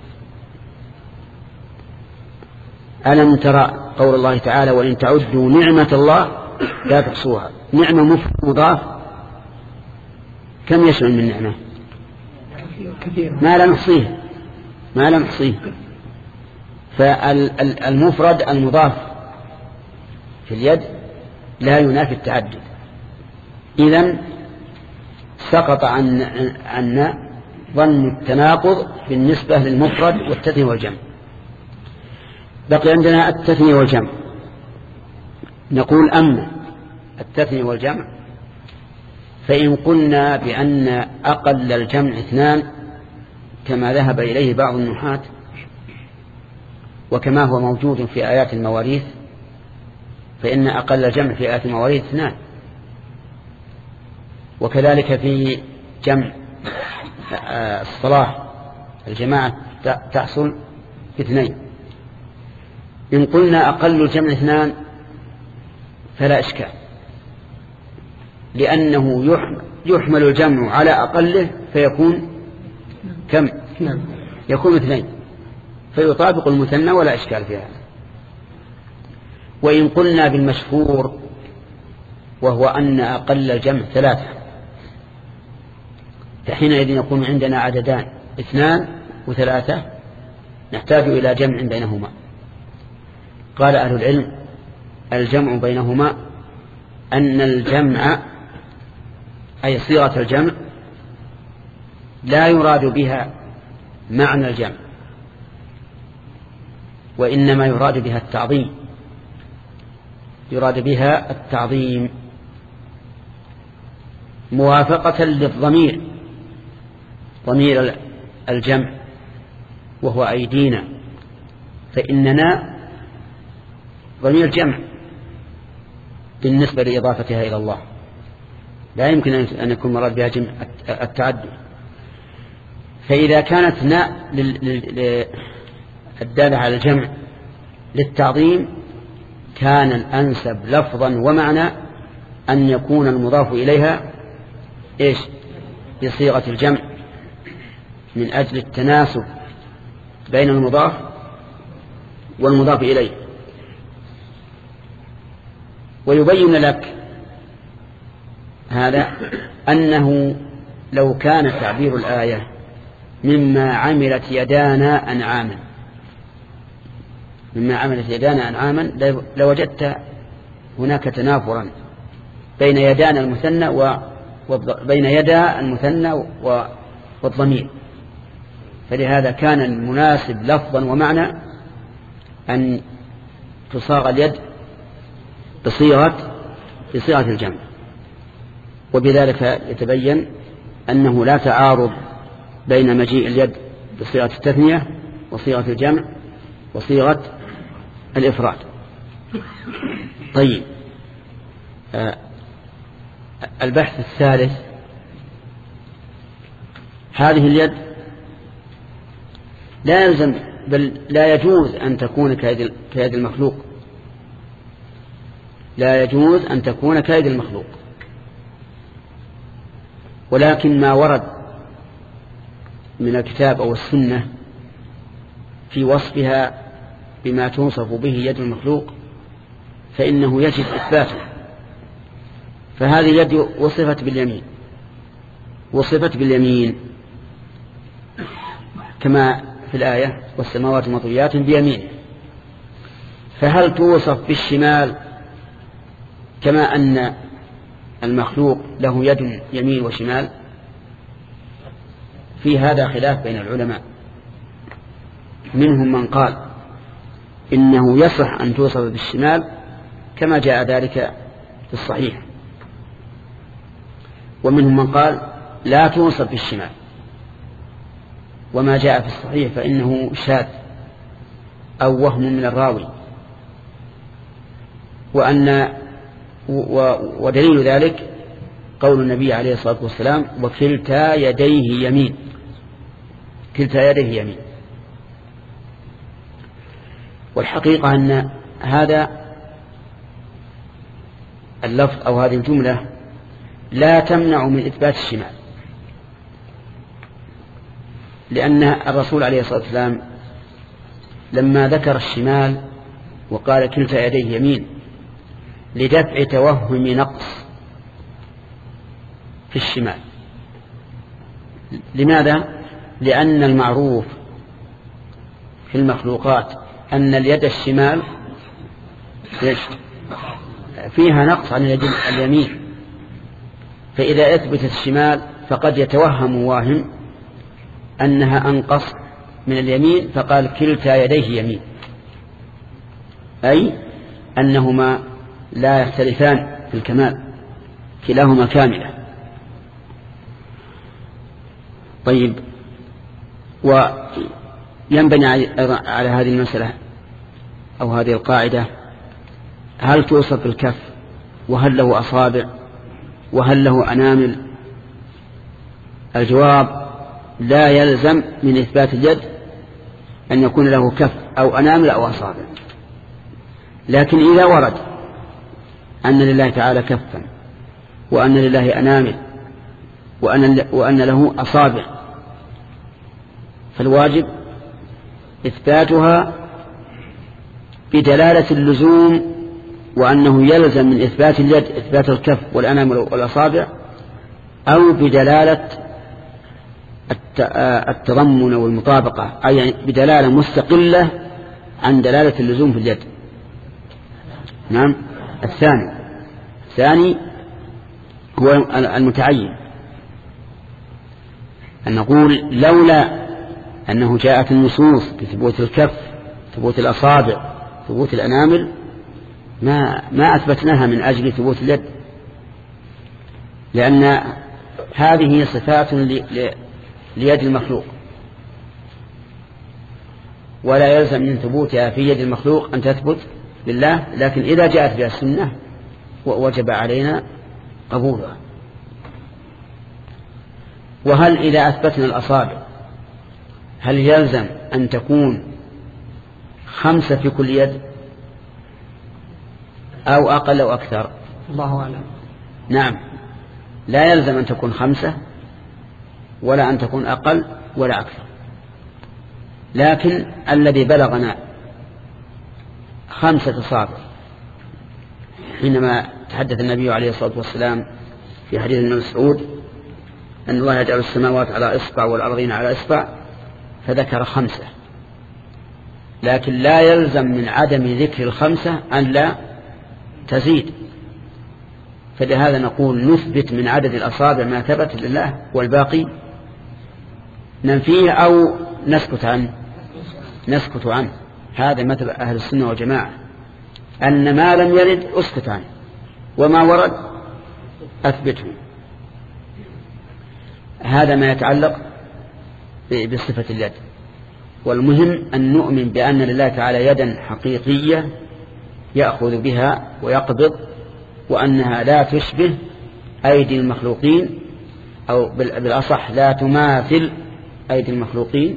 ألم ترى قول الله تعالى: وإن تعدوا نعمة الله لا تحصوها. نعمة مفرد مضاف كم يشمل من نعمة؟ ما لا نحصيه ما لا نحصيه. فالمفرد المضاف في اليد لا ينافي التعدد. إذن سقط عن عن ظن التناقض بالنسبة للمفرد والتثنية والجمع. بقي عندنا التثنية والجمع. نقول أما التثنية والجمع فإن قلنا بأن أقل الجمع اثنان كما ذهب إليه بعض النحاة وكما هو موجود في آيات المواريث، فإن أقل الجمع في آيات المواريث اثنان، وكذلك في جمع الصلاة الجماعة تحصل في اثنين. إن قلنا أقل الجمع اثنان فلا إشكال، لأنه يحمل الجمع على أقله فيكون كم؟ يكون اثنين، فيطابق المثنى ولا إشكال في هذا. وإن قلنا بالمشهور وهو أن أقل الجمع ثلاثة فحينئذ يكون عندنا عددان اثنان وثلاثة نحتاج إلى جمع بينهما. قال أهل العلم: الجمع بينهما أن الجمع أي صيغة الجمع لا يراد بها معنى الجمع، وإنما يراد بها التعظيم، يراد بها التعظيم موافقة للضمير، ضمير الجمع وهو أيدينا، فإننا ضمير جمع بالنسبة لإضافتها إلى الله، لا يمكن أن يكون مراد بها جمع التعدد. فإذا كانت ناء الدالة على الجمع للتعظيم كان الأنسب لفظا ومعنى أن يكون المضاف إليها إيش بصيغة الجمع من أجل التناسب بين المضاف والمضاف إليه. ويبين لك هذا أنه لو كان تعبير الآية مما عملت يدانا أنعاما مما عملت يدانا أنعاما لوجدت هناك تنافرا بين يدانا المثنى وبين يدا المثنى والضمير، فلهذا كان المناسب لفظا ومعنى أن تصاغ اليد بصيغة بصيغة الجمع. وبذلك يتبين أنه لا تعارض بين مجيء اليد بصيغة التثنية وصيغة الجمع وصيغة الإفراد. طيب، آه البحث الثالث، هذه اليد لا يلزم بل لا يجوز أن تكون كيد كيد المخلوق، لا يجوز أن تكون كيد المخلوق، ولكن ما ورد من الكتاب أو السنة في وصفها بما توصف به يد المخلوق فإنه يجب إثباته. فهذه اليد وصفت باليمين وصفت باليمين كما في الآية والسماوات مطويات بيمين، فهل توصف بالشمال كما أن المخلوق له يد يمين وشمال؟ في هذا خلاف بين العلماء، منهم من قال إنه يصح أن توصف بالشمال كما جاء ذلك في الصحيح، ومنهم من قال لا توصف بالشمال، وما جاء في الصحيح فإنه شاذ أو وهم من الراوي، وأن ودليل ذلك قول النبي عليه الصلاة والسلام وكلتا يديه يمين، كلتا يديه يمين. والحقيقة أن هذا اللفظ أو هذه الجملة لا تمنع من إثبات الشمال، لأن الرسول عليه الصلاة والسلام لما ذكر الشمال وقال كلتا يديه يمين لدفع توهم نقص في الشمال. لماذا؟ لأن المعروف في المخلوقات أن اليد الشمال فيها نقص عن اليد اليمين، فإذا أثبت الشمال فقد يتوهم واهم أنها أنقص من اليمين فقال كلتا يديه يمين، أي أنهما لا يختلفان في الكمال، كلاهما كاملة. طيب، وينبني على هذه المسألة أو هذه القاعدة هل توصف بالكف وهل له أصابع وهل له أنامل؟ الجواب لا يلزم من إثبات اليد أن يكون له كف أو أنامل أو أصابع، لكن إذا ورد أن لله تعالى كفا وأن لله أنامل وأن, وأن له أصابع فالواجب إثباتها بدلالة اللزوم، وأنه يلزم من إثبات اليد إثبات الكف والأنامل والأصابع، أو بدلالة التضمن والمطابقة، أي يعني بدلالة مستقلة عن دلالة اللزوم في اليد. نعم. الثاني الثاني هو المتعين، أن نقول لولا أنه جاءت النصوص بثبوت الكف ثبوت الأصابع ثبوت الأنامل ما ما أثبتناها من أجل ثبوت اليد، لأن هذه صفات ليد المخلوق، ولا يلزم من ثبوتها في يد المخلوق أن تثبت لله، لكن إذا جاءت بها السنة وجب علينا قبولها. وهل إذا أثبتنا الأصابع هل يلزم أن تكون خمسة في كل يد أو أقل أو أكثر؟ الله أعلم. نعم، لا يلزم أن تكون خمسة ولا أن تكون أقل ولا أكثر، لكن الذي بلغنا خمسة أصابع حينما تحدث النبي عليه الصلاة والسلام في حديث ابن مسعود أن الله يجعل السماوات على إصبع والأرضين على إصبع، فذكر خمسة، لكن لا يلزم من عدم ذكر الخمسة أن لا تزيد. فلهذا نقول نثبت من عدد الأصابع ما ثبت لله والباقي ننفيه أو نسكت عنه نسكت عنه هذا مذهب أهل السنة والجماعة، أن ما لم يرد أسكت عنه وما ورد أثبته. هذا ما يتعلق بصفة اليد. والمهم أن نؤمن بأن لله تعالى يدا حقيقية يأخذ بها ويقبض، وأنها لا تشبه أيدي المخلوقين، أو بالأصح لا تماثل أيدي المخلوقين،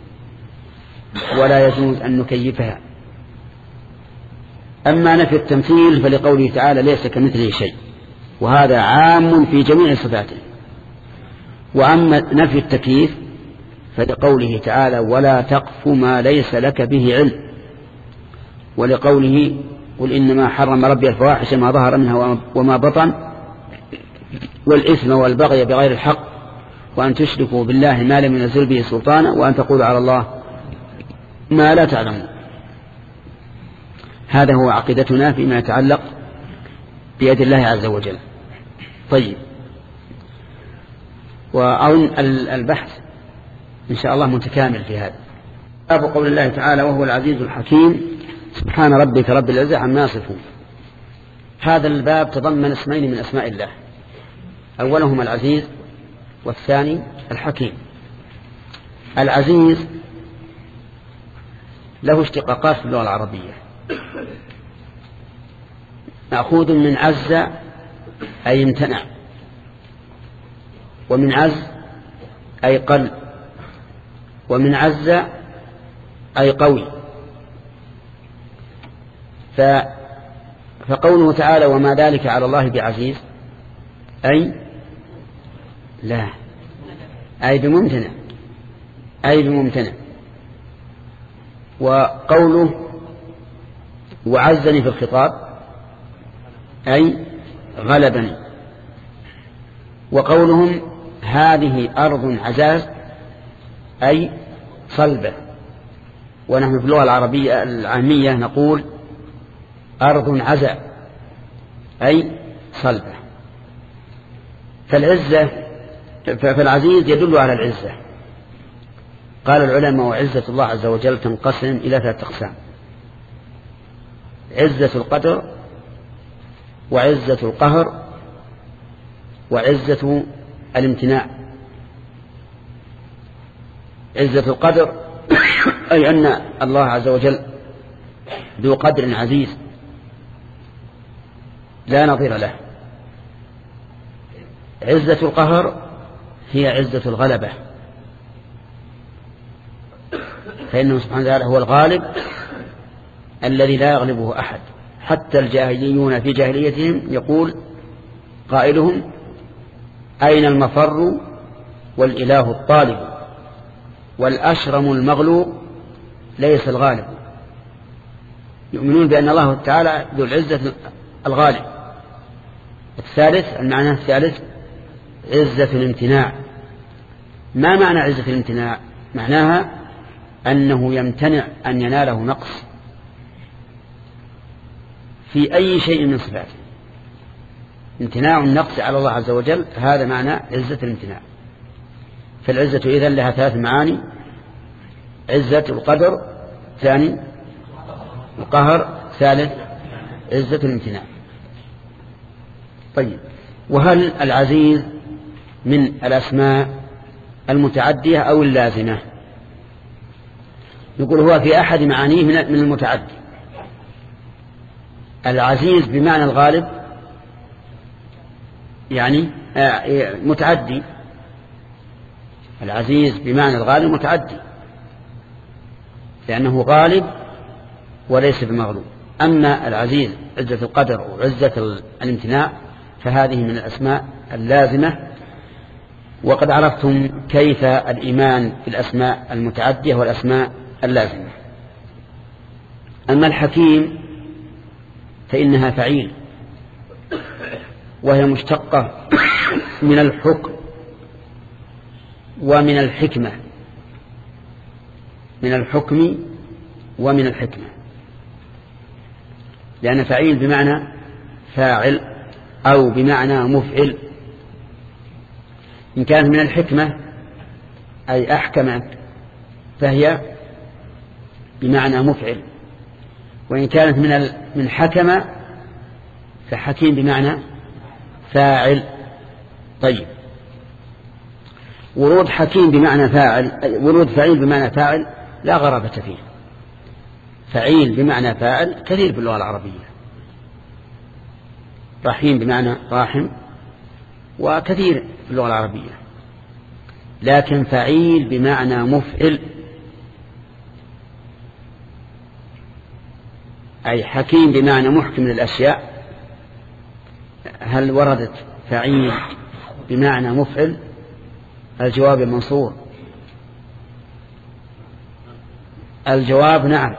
ولا يجوز أن نكيفها. أما نفي التمثيل فلقوله تعالى ليس كمثله شيء، وهذا عام في جميع صفاته. وأما نفي التكييف فلقوله تعالى ولا تقف ما ليس لك به علم، ولقوله قل إنما حرم ربي الفواحش ما ظهر منها وما بطن والإثم والبغي بغير الحق وأن تشركوا بالله ما لم ينزل به سلطانا وأن تقولوا على الله ما لا تعلمون. هذا هو عقيدتنا فيما يتعلق بيد الله عز وجل. طيب، وأظن البحث إن شاء الله متكامل في هذا. باب قول الله تعالى وهو العزيز الحكيم سبحان ربك رب العزة عما يصفون. هذا الباب تضمن اسمين من أسماء الله، أولهما العزيز والثاني الحكيم. العزيز له اشتقاقات في اللغة العربية، مأخوذ من عز أي امتنع، ومن عز أي قل، ومن عز أي قوي. فقوله تعالى وما ذلك على الله بعزيز أي لا أي بممتنع أي بممتنع. وقوله وعزني في الخطاب أي غلبني. وقولهم هذه أرض عزاز أي صلبة، ونحن في اللغة العربية العامية نقول أرض عزا أي صلبة. فالعزة فالعزيز يدل على العزة. قال العلماء وعزة الله عز وجل تنقسم إلى ثلاثة أقسام: عزة القدر، وعزة القهر، وعزة الامتناع. عزة القدر أي أن الله عز وجل ذو قدر عزيز لا نظير له. عزة القهر هي عزة الغلبة، فإنه سبحانه وتعالى هو الغالب الذي لا يغلبه أحد. حتى الجاهليون في جاهليتهم يقول قائلهم أين المفر والإله الطالب والأشرم المغلوب ليس الغالب. يؤمنون بأن الله تعالى ذو العزة الغالب. الثالث المعنى الثالث عزة الامتناع. ما معنى عزة الامتناع؟ معناها أنه يمتنع أن يناله نقص في أي شيء من صفاته. امتناع النقص على الله عز وجل هذا معنى عزة الامتناع. فالعزة إذن لها ثلاث معاني: عزة القدر، ثاني القهر، ثالث عزة الامتناع. طيب، وهل العزيز من الأسماء المتعدية أو اللازمة؟ نقول هو في أحد معانيه من المتعدي، العزيز بمعنى الغالب يعني متعدي، العزيز بمعنى الغالب متعدي لأنه غالب وليس بمغلوب. أما العزيز عزة القدر وعزة الامتناع فهذه من الأسماء اللازمة. وقد عرفتم كيف الإيمان بالأسماء المتعدية والأسماء اللازمة. أما الحكيم فإنها فعيل، وهي مشتقة من الحكم ومن الحكمة، من الحكم ومن الحكمة، لأن فعيل بمعنى فاعل أو بمعنى مفعل. إن كانت من الحكمة أي أحكم فهي بمعنى مفعل، وإن كانت من من حكم فحكيم بمعنى فاعل. طيب، ورود حكيم بمعنى فاعل، ورود فعيل بمعنى فاعل لا غرابة فيه. فعيل بمعنى فاعل كثير باللغة العربية، رحيم بمعنى راحم وكثير في اللغة العربية، لكن فعيل بمعنى مفعل أي حكيم بمعنى محكم للأشياء. هل وردت فعيل بمعنى مفعل؟ الجواب المنصور، الجواب نعم.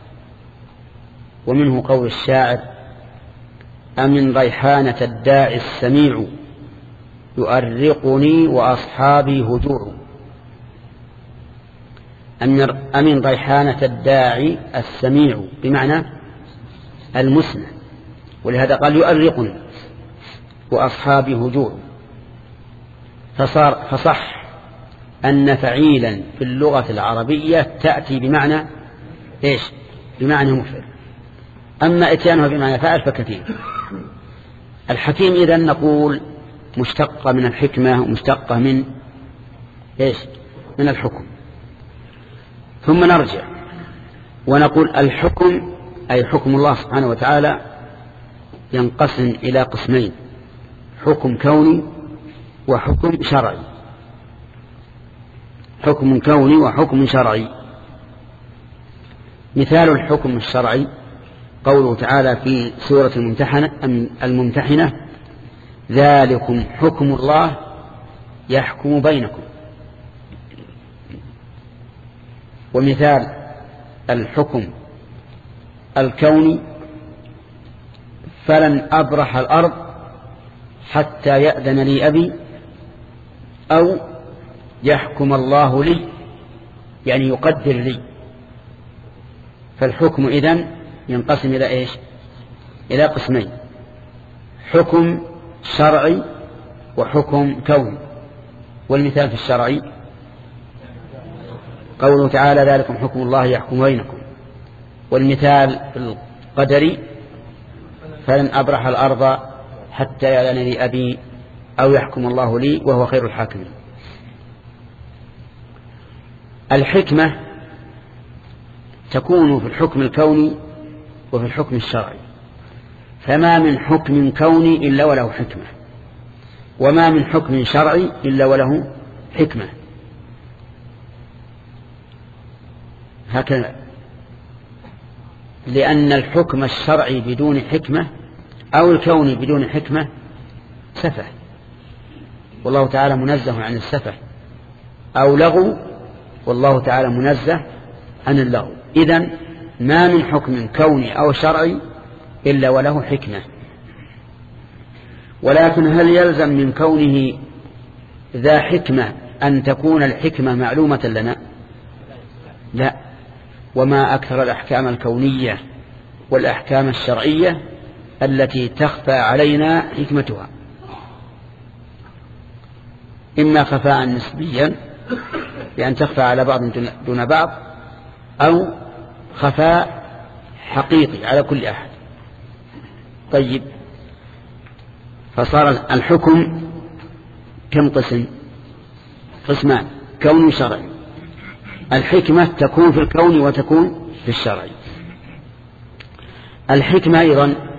ومنه قول الشاعر: أمن ريحانة الداعي السميع يؤرقني وأصحابي هجوع. أمن ريحانة الداعي السميع بمعنى المسمع، ولهذا قال يؤرقني وأصحابي هجوع. فصار فصح أن فعيلا في اللغة العربية تأتي بمعنى إيش؟ بمعنى مفعل. أما إتيانها بمعنى فاعل فكثير. الحكيم إذن نقول مشتقة من الحكمة ومشتقة من إيش؟ من الحكم. ثم نرجع ونقول الحكم أي حكم الله سبحانه وتعالى ينقسم إلى قسمين: حكم كوني وحكم شرعي. حكم كوني وحكم شرعي. مثال الحكم الشرعي قوله تعالى في سورة الممتحنة, الممتحنة: ذلكم حكم الله يحكم بينكم. ومثال الحكم الكوني: فلن أبرح الأرض حتى يأذن لي أبي أو يحكم الله لي، يعني يقدر لي. فالحكم إذن ينقسم إلى إيش؟ إلى قسمين: حكم شرعي وحكم كوني. والمثال في الشرعي قوله تعالى: ذلكم حكم الله يحكم بينكم. والمثال في القدري: فلن أبرح الأرض حتى يأذن لي أبي أو يحكم الله لي وهو خير الحاكمين. الحكمة تكون في الحكم الكوني وفي الحكم الشرعي، فما من حكم كوني إلا وله حكمة، وما من حكم شرعي إلا وله حكمة. هكذا، لأن الحكم الشرعي بدون حكمة أو الكوني بدون حكمة سفه، والله تعالى منزه عن السفه، أو لغو والله تعالى منزه عن اللغو. إذن ما من حكم كوني أو شرعي إلا وله حكمة. ولكن هل يلزم من كونه ذا حكمة أن تكون الحكمة معلومة لنا؟ لا. وما أكثر الأحكام الكونية والأحكام الشرعية التي تخفى علينا حكمتها، إما خفاء نسبيا بأن تخفى على بعض دون بعض، أو خفاء حقيقي على كل أحد. طيب، فصار الحكم كم قسم؟ قسمان: كون وشرعي. الحكمة تكون في الكون وتكون في الشرع. الحكمة أيضا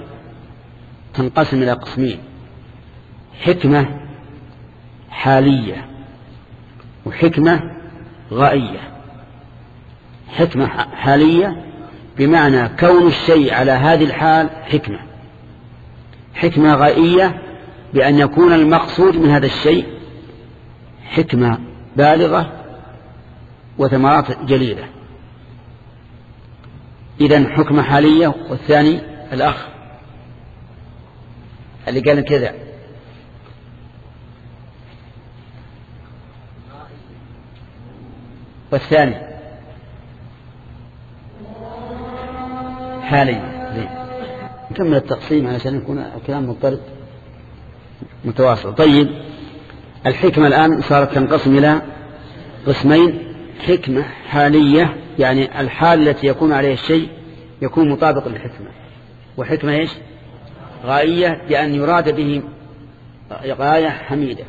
تنقسم إلى قسمين: حكمة حالية وحكمة غائية. حكمة حالية بمعنى كون الشيء على هذه الحال حكمة. حكمة غائية بأن يكون المقصود من هذا الشيء حكمة بالغة وثمرات جليلة. إذن حكمة حالية. والثاني الأخ اللي قال كذا والثاني حاليا. زين نكمل التقسيم علشان يكون الكلام مضطرد متواصل. طيب الحكمة الآن صارت تنقسم إلى قسمين: حكمة حالية يعني الحال التي يكون عليه الشيء يكون مطابق للحكمة، وحكمة إيش؟ غائية بأن يراد به غاية حميدة.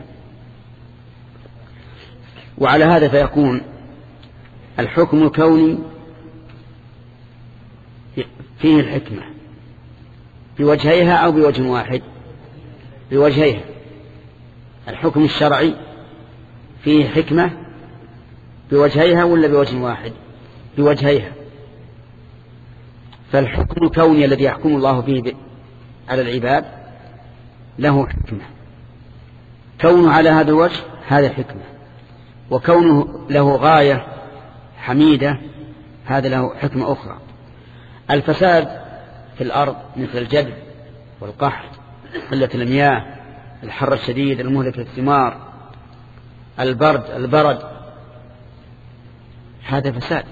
وعلى هذا فيكون الحكم الكوني فيه الحكمة بوجهيها أو بوجه واحد؟ بوجهيها. الحكم الشرعي فيه حكمة بوجهيها ولا بوجه واحد؟ بوجهيها. فالحكم الكوني الذي يحكم الله به على العباد له حكمة، كونه على هذا الوجه هذا حكمة، وكونه له غاية حميدة هذا له حكمة أخرى. الفساد في الأرض مثل الجدب والقحط، قلة المياه، الحر الشديد المهلك للثمار، البرد البرد، هذا فساد،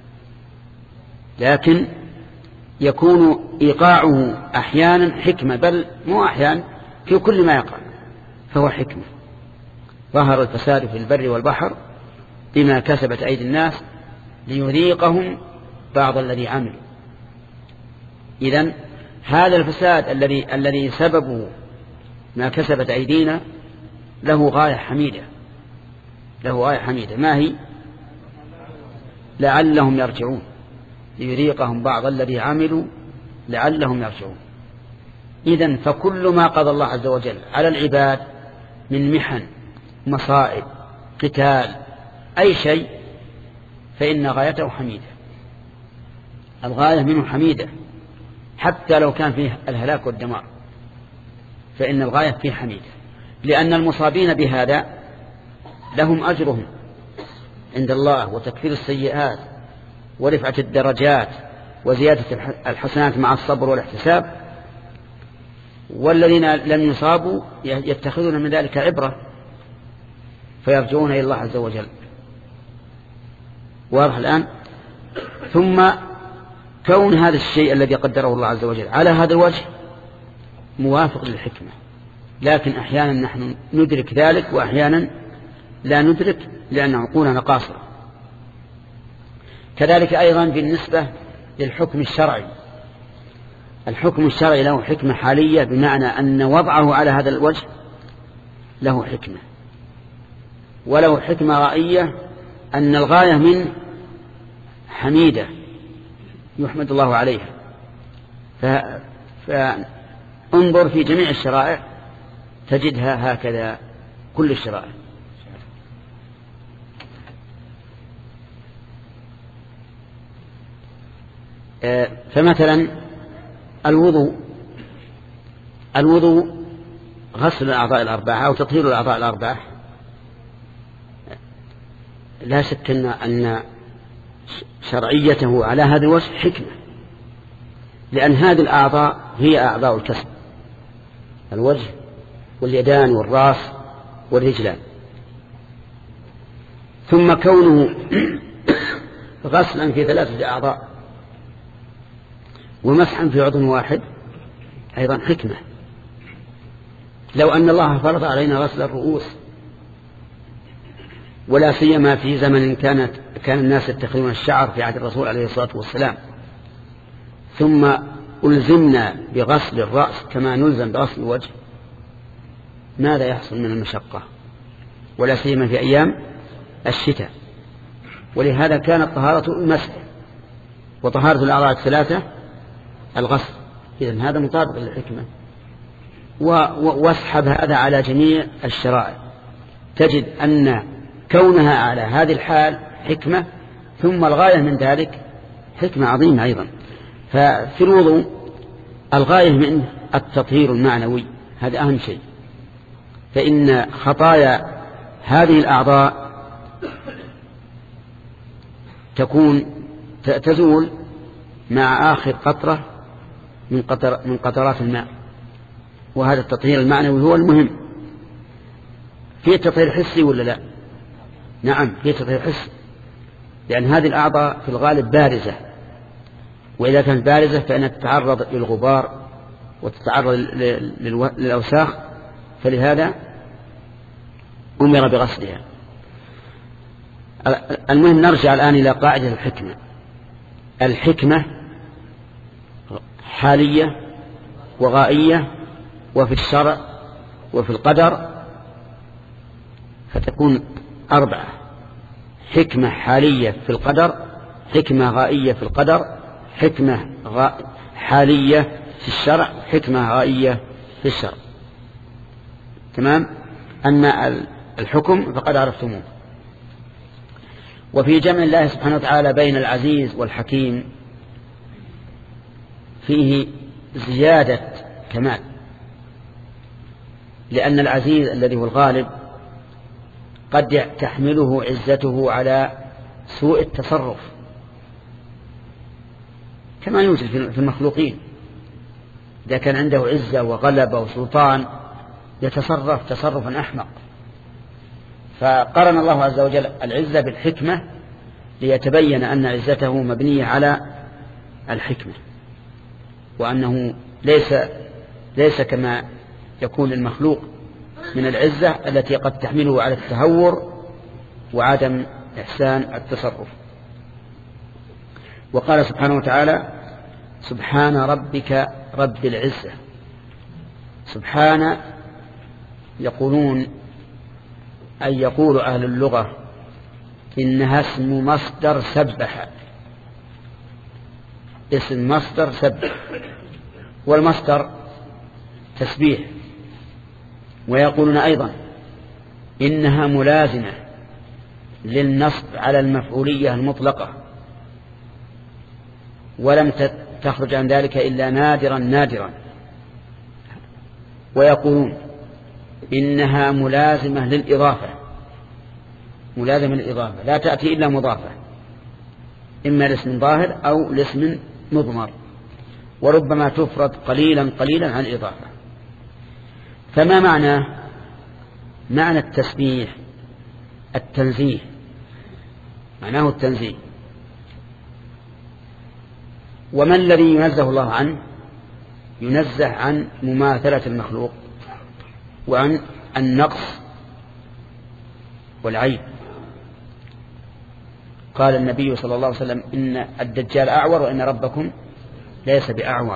لكن يكون إيقاعه أحيانا حكمة، بل مو أحيانا في كل ما يقع فهو حكمة. ظهر الفساد في البر والبحر بما كسبت أيدي الناس ليذيقهم بعض الذي عملوا. إذن هذا الفساد الذي الذي سببه ما كسبت أيدينا له غاية حميدة، له غاية حميدة. ما هي؟ لعلهم يرجعون، ليذيقهم بعض الذي عملوا لعلهم يرجعون. إذن فكل ما قضى الله عز وجل على العباد من محن، مصائب، قتال، أي شيء، فإن غايته حميدة. الغاية منه حميدة، حتى لو كان فيه الهلاك والدمار فإن الغاية فيه حميدة، لأن المصابين بهذا لهم أجرهم عند الله وتكفير السيئات ورفعة الدرجات وزيادة الحسنات مع الصبر والاحتساب. والذين لم يصابوا يتخذون من ذلك عبرة فيرجعون إلى الله عز وجل. واضح الآن؟ ثم كون هذا الشيء الذي قدره الله عز وجل على هذا الوجه موافق للحكمة، لكن أحيانا نحن ندرك ذلك وأحيانا لا ندرك لأن عقولنا قاصرة. كذلك أيضا بالنسبة للحكم الشرعي، الحكم الشرعي له حكمة حالية بمعنى أن وضعه على هذا الوجه له حكمة، وله حكمة غائية أن الغاية من حميدة يحمد الله عليها. فانظر في جميع الشرائع تجدها هكذا، كل الشرائع. فمثلا الوضوء، الوضوء غسل الأعضاء الأربعة أو تطهير الأعضاء الأربعة، لا شك أن شرعيته على هذا الوجه حكمة، لأن هذه الأعضاء هي أعضاء الكسب: الوجه واليدان والرأس والرجلان. ثم كونه غسلا في ثلاثة أعضاء ومسحا في عضو واحد أيضا حكمة. لو أن الله فرض علينا غسل الرؤوس، ولا سيما في زمن كانت كان الناس يتخذون الشعر في عهد الرسول عليه الصلاة والسلام، ثم ألزمنا بغسل الرأس كما نلزم بغسل الوجه، ماذا يحصل من المشقة؟ ولا سيما في أيام الشتاء. ولهذا كانت طهارة المسح وطهارة الأعضاء الثلاثة الغسل. إذن هذا مطابق للحكمة. واسحب هذا على جميع الشرائع تجد أن كونها على هذه الحال حكمة، ثم الغاية من ذلك حكمة عظيمة أيضا. ففي الوضوء الغاية منه التطهير المعنوي، هذا أهم شيء، فإن خطايا هذه الأعضاء تكون تزول مع آخر قطرة من قطر من قطرات الماء، وهذا التطهير المعنوي هو المهم. فيه تطهير حسي ولا لا؟ نعم فيه تطهير حسي، لأن هذه الأعضاء في الغالب بارزة، وإذا كانت بارزة فإنها تتعرض للغبار وتتعرض للأوساخ، فلهذا أمر بغسلها. المهم نرجع الآن إلى قاعدة الحكمة. الحكمة حالية وغائية وفي الشرع وفي القدر، فتكون أربعة: حكمة حالية في القدر، حكمة غائية في القدر، حكمة غا... حالية في الشرع، حكمة غائية في الشرع. تمام. أما الحكم فقد عرفتموه. وفي جمع الله سبحانه وتعالى بين العزيز والحكيم فيه زيادة كمال، لأن العزيز الذي هو الغالب قد تحمله عزته على سوء التصرف، كما يوجد في المخلوقين. إذا كان عنده عزة وغلبة وسلطان يتصرف تصرفا أحمق، فقرن الله عز وجل العزة بالحكمة ليتبين أن عزته مبنية على الحكمة، وأنه ليس ليس كما يكون المخلوق من العزة التي قد تحمله على التهور وعدم إحسان التصرف. وقال سبحانه وتعالى: سبحان ربك رب العزة. سبحان يقولون أي يقول أهل اللغة إنها اسم مصدر سبح، اسم مصدر سبح، والمصدر تسبيح. ويقولون أيضا إنها ملازمة للنصب على المفعولية المطلقة، ولم تخرج عن ذلك إلا نادرا نادرا. ويقولون إنها ملازمة للإضافة، ملازمة للإضافة لا تأتي إلا مضافة، إما لاسم ظاهر أو لاسم مضمر، وربما تفرد قليلا قليلا عن الإضافة. فما معنى معنى التسبيح؟ التنزيه، معناه التنزيه. وما الذي ينزه الله عنه؟ ينزه عن مماثلة المخلوق وعن النقص والعيب. قال النبي صلى الله عليه وسلم: إن الدجال أعور وإن ربكم ليس بأعور.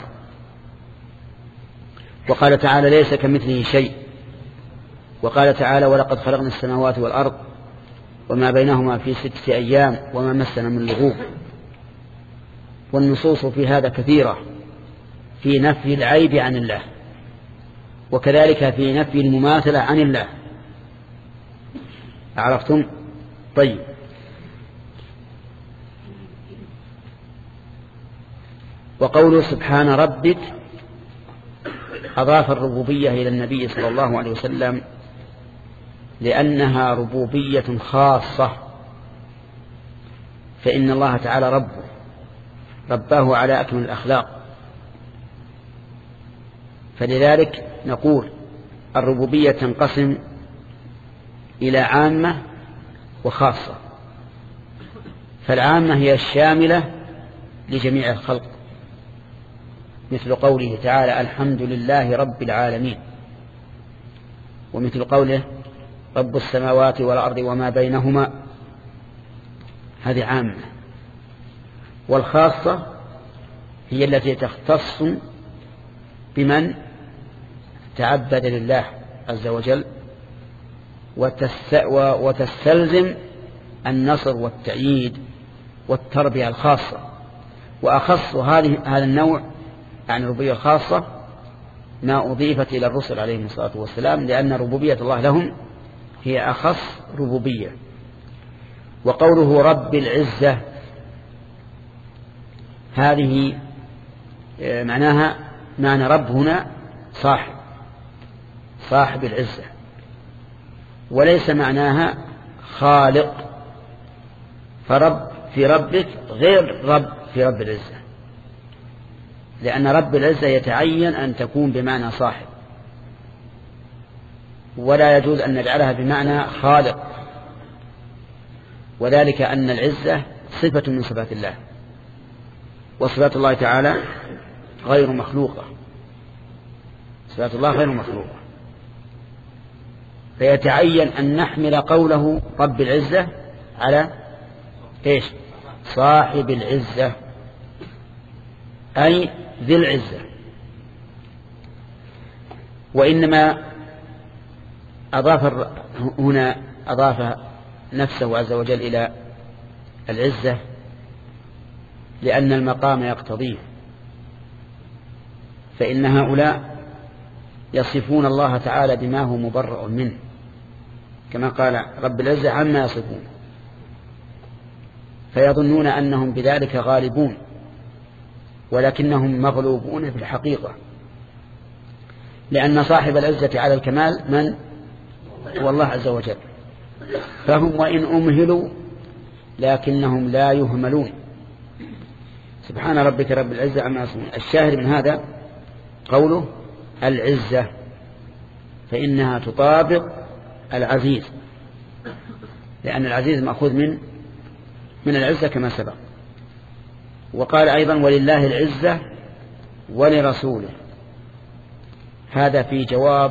وقال تعالى: ليس كمثله شيء. وقال تعالى: ولقد خلقنا السماوات والأرض وما بينهما في ستة أيام وما مسنا من لغوب. والنصوص في هذا كثيرة في نفي العيب عن الله، وكذلك في نفي المماثلة عن الله. عرفتم؟ طيب، وقوله سبحان ربك أضاف الربوبية إلى النبي صلى الله عليه وسلم لأنها ربوبية خاصة، فإن الله تعالى ربه رباه على أكمل الأخلاق. فلذلك نقول الربوبية تنقسم إلى عامة وخاصة. فالعامة هي الشاملة لجميع الخلق، مثل قوله تعالى: الحمد لله رب العالمين، ومثل قوله: رب السماوات والأرض وما بينهما. هذه عامة. والخاصة هي التي تختص بمن تعبد لله عز وجل وتستلزم النصر والتأييد والتربية الخاصة. وأخص هذه هذا النوع عن الربوبية الخاصة ما أضيفت إلى الرسل عليهم الصلاة والسلام، لأن ربوبية الله لهم هي أخص ربوبية. وقوله رب العزة هذه معناها معنى رب هنا صاحب صاحب العزة، وليس معناها خالق، فرب في ربك غير رب في رب العزة، لأن رب العزة يتعين أن تكون بمعنى صاحب، ولا يجوز أن نجعلها بمعنى خالق، وذلك أن العزة صفة من صفات الله، وصفات الله تعالى غير مخلوقة، صفات الله غير مخلوقة، فيتعين أن نحمل قوله رب العزة على إيش؟ صاحب العزة، أي ذي العزة. وإنما أضاف هنا أضاف نفسه عز وجل إلى العزة لأن المقام يقتضيه، فإن هؤلاء يصفون الله تعالى بما هو مبرأ منه، كما قال رب العزة عما يصفون، فيظنون أنهم بذلك غالبون، ولكنهم مغلوبون في الحقيقة، لأن صاحب العزة على الكمال من هو الله عز وجل، فهم وإن أمهلوا لكنهم لا يهملون. سبحان ربك رب العزة عما يصفون. الشاهد من هذا قوله العزة، فإنها تطابق العزيز، لأن العزيز مأخوذ من من العزة كما سبق. وقال أيضا ولله العزة ولرسوله، هذا في جواب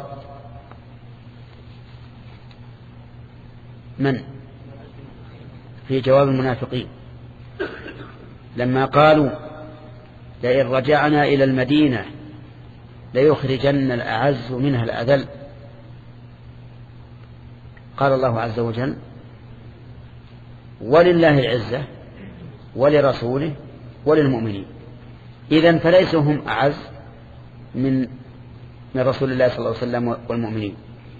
من؟ في جواب المنافقين لما قالوا لئن رجعنا إلى المدينة ليخرجن الأعز منها الأذل. قال الله عز وجل ولله العزة ولرسوله وللمؤمنين، إذن فليسوا هم أعز من من رسول الله صلى الله عليه وسلم والمؤمنين،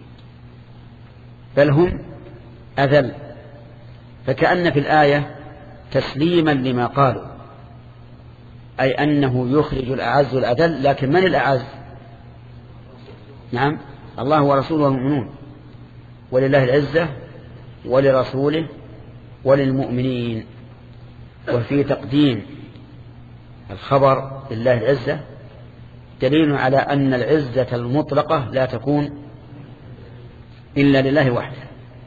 بل هم أذل. فكأن في الآية تسليما لما قالوا، أي أنه يخرج الأعز الأذل، لكن من الأعز؟ نعم الله ورسوله والمؤمنون. ولله العزة ولرسوله وللمؤمنين. وفي تقديم الخبر لله العزة دليل على أن العزة المطلقة لا تكون إلا لله وحده.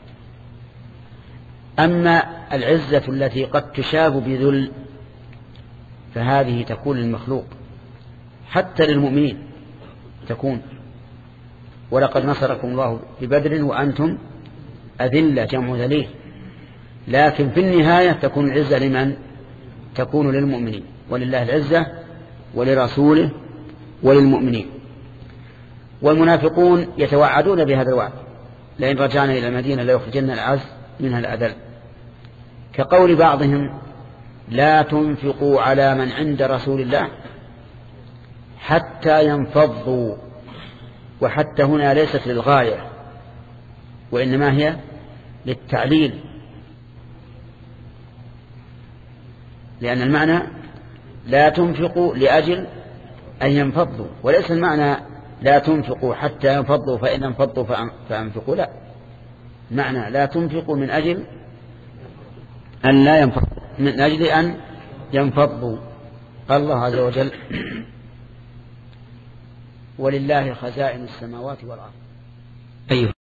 أما العزة التي قد تشاب بذل فهذه تكون للمخلوق، حتى للمؤمنين تكون. ولقد نصركم الله ببدر وأنتم أذلة جمع ذليل، لكن في النهاية تكون العزة لمن؟ تكون للمؤمنين. ولله العزة ولرسوله وللمؤمنين. والمنافقون يتوعدون بهذا الوعد لئن رجعنا إلى المدينة ليخرجن الأعز منها الأذل، كقول بعضهم لا تنفقوا على من عند رسول الله حتى ينفضوا، وحتى هنا ليست للغاية وإنما هي للتعليل، لأن المعنى لا تنفقوا لأجل أن ينفضوا، وليس المعنى لا تنفقوا حتى ينفضوا فإن انفضوا فأنفقوا، لا، معنى لا تنفقوا من أجل أن لا ينفضوا، من أجل أن ينفضوا. قال الله عز وجل ولله خزائن السماوات والأرض. أيها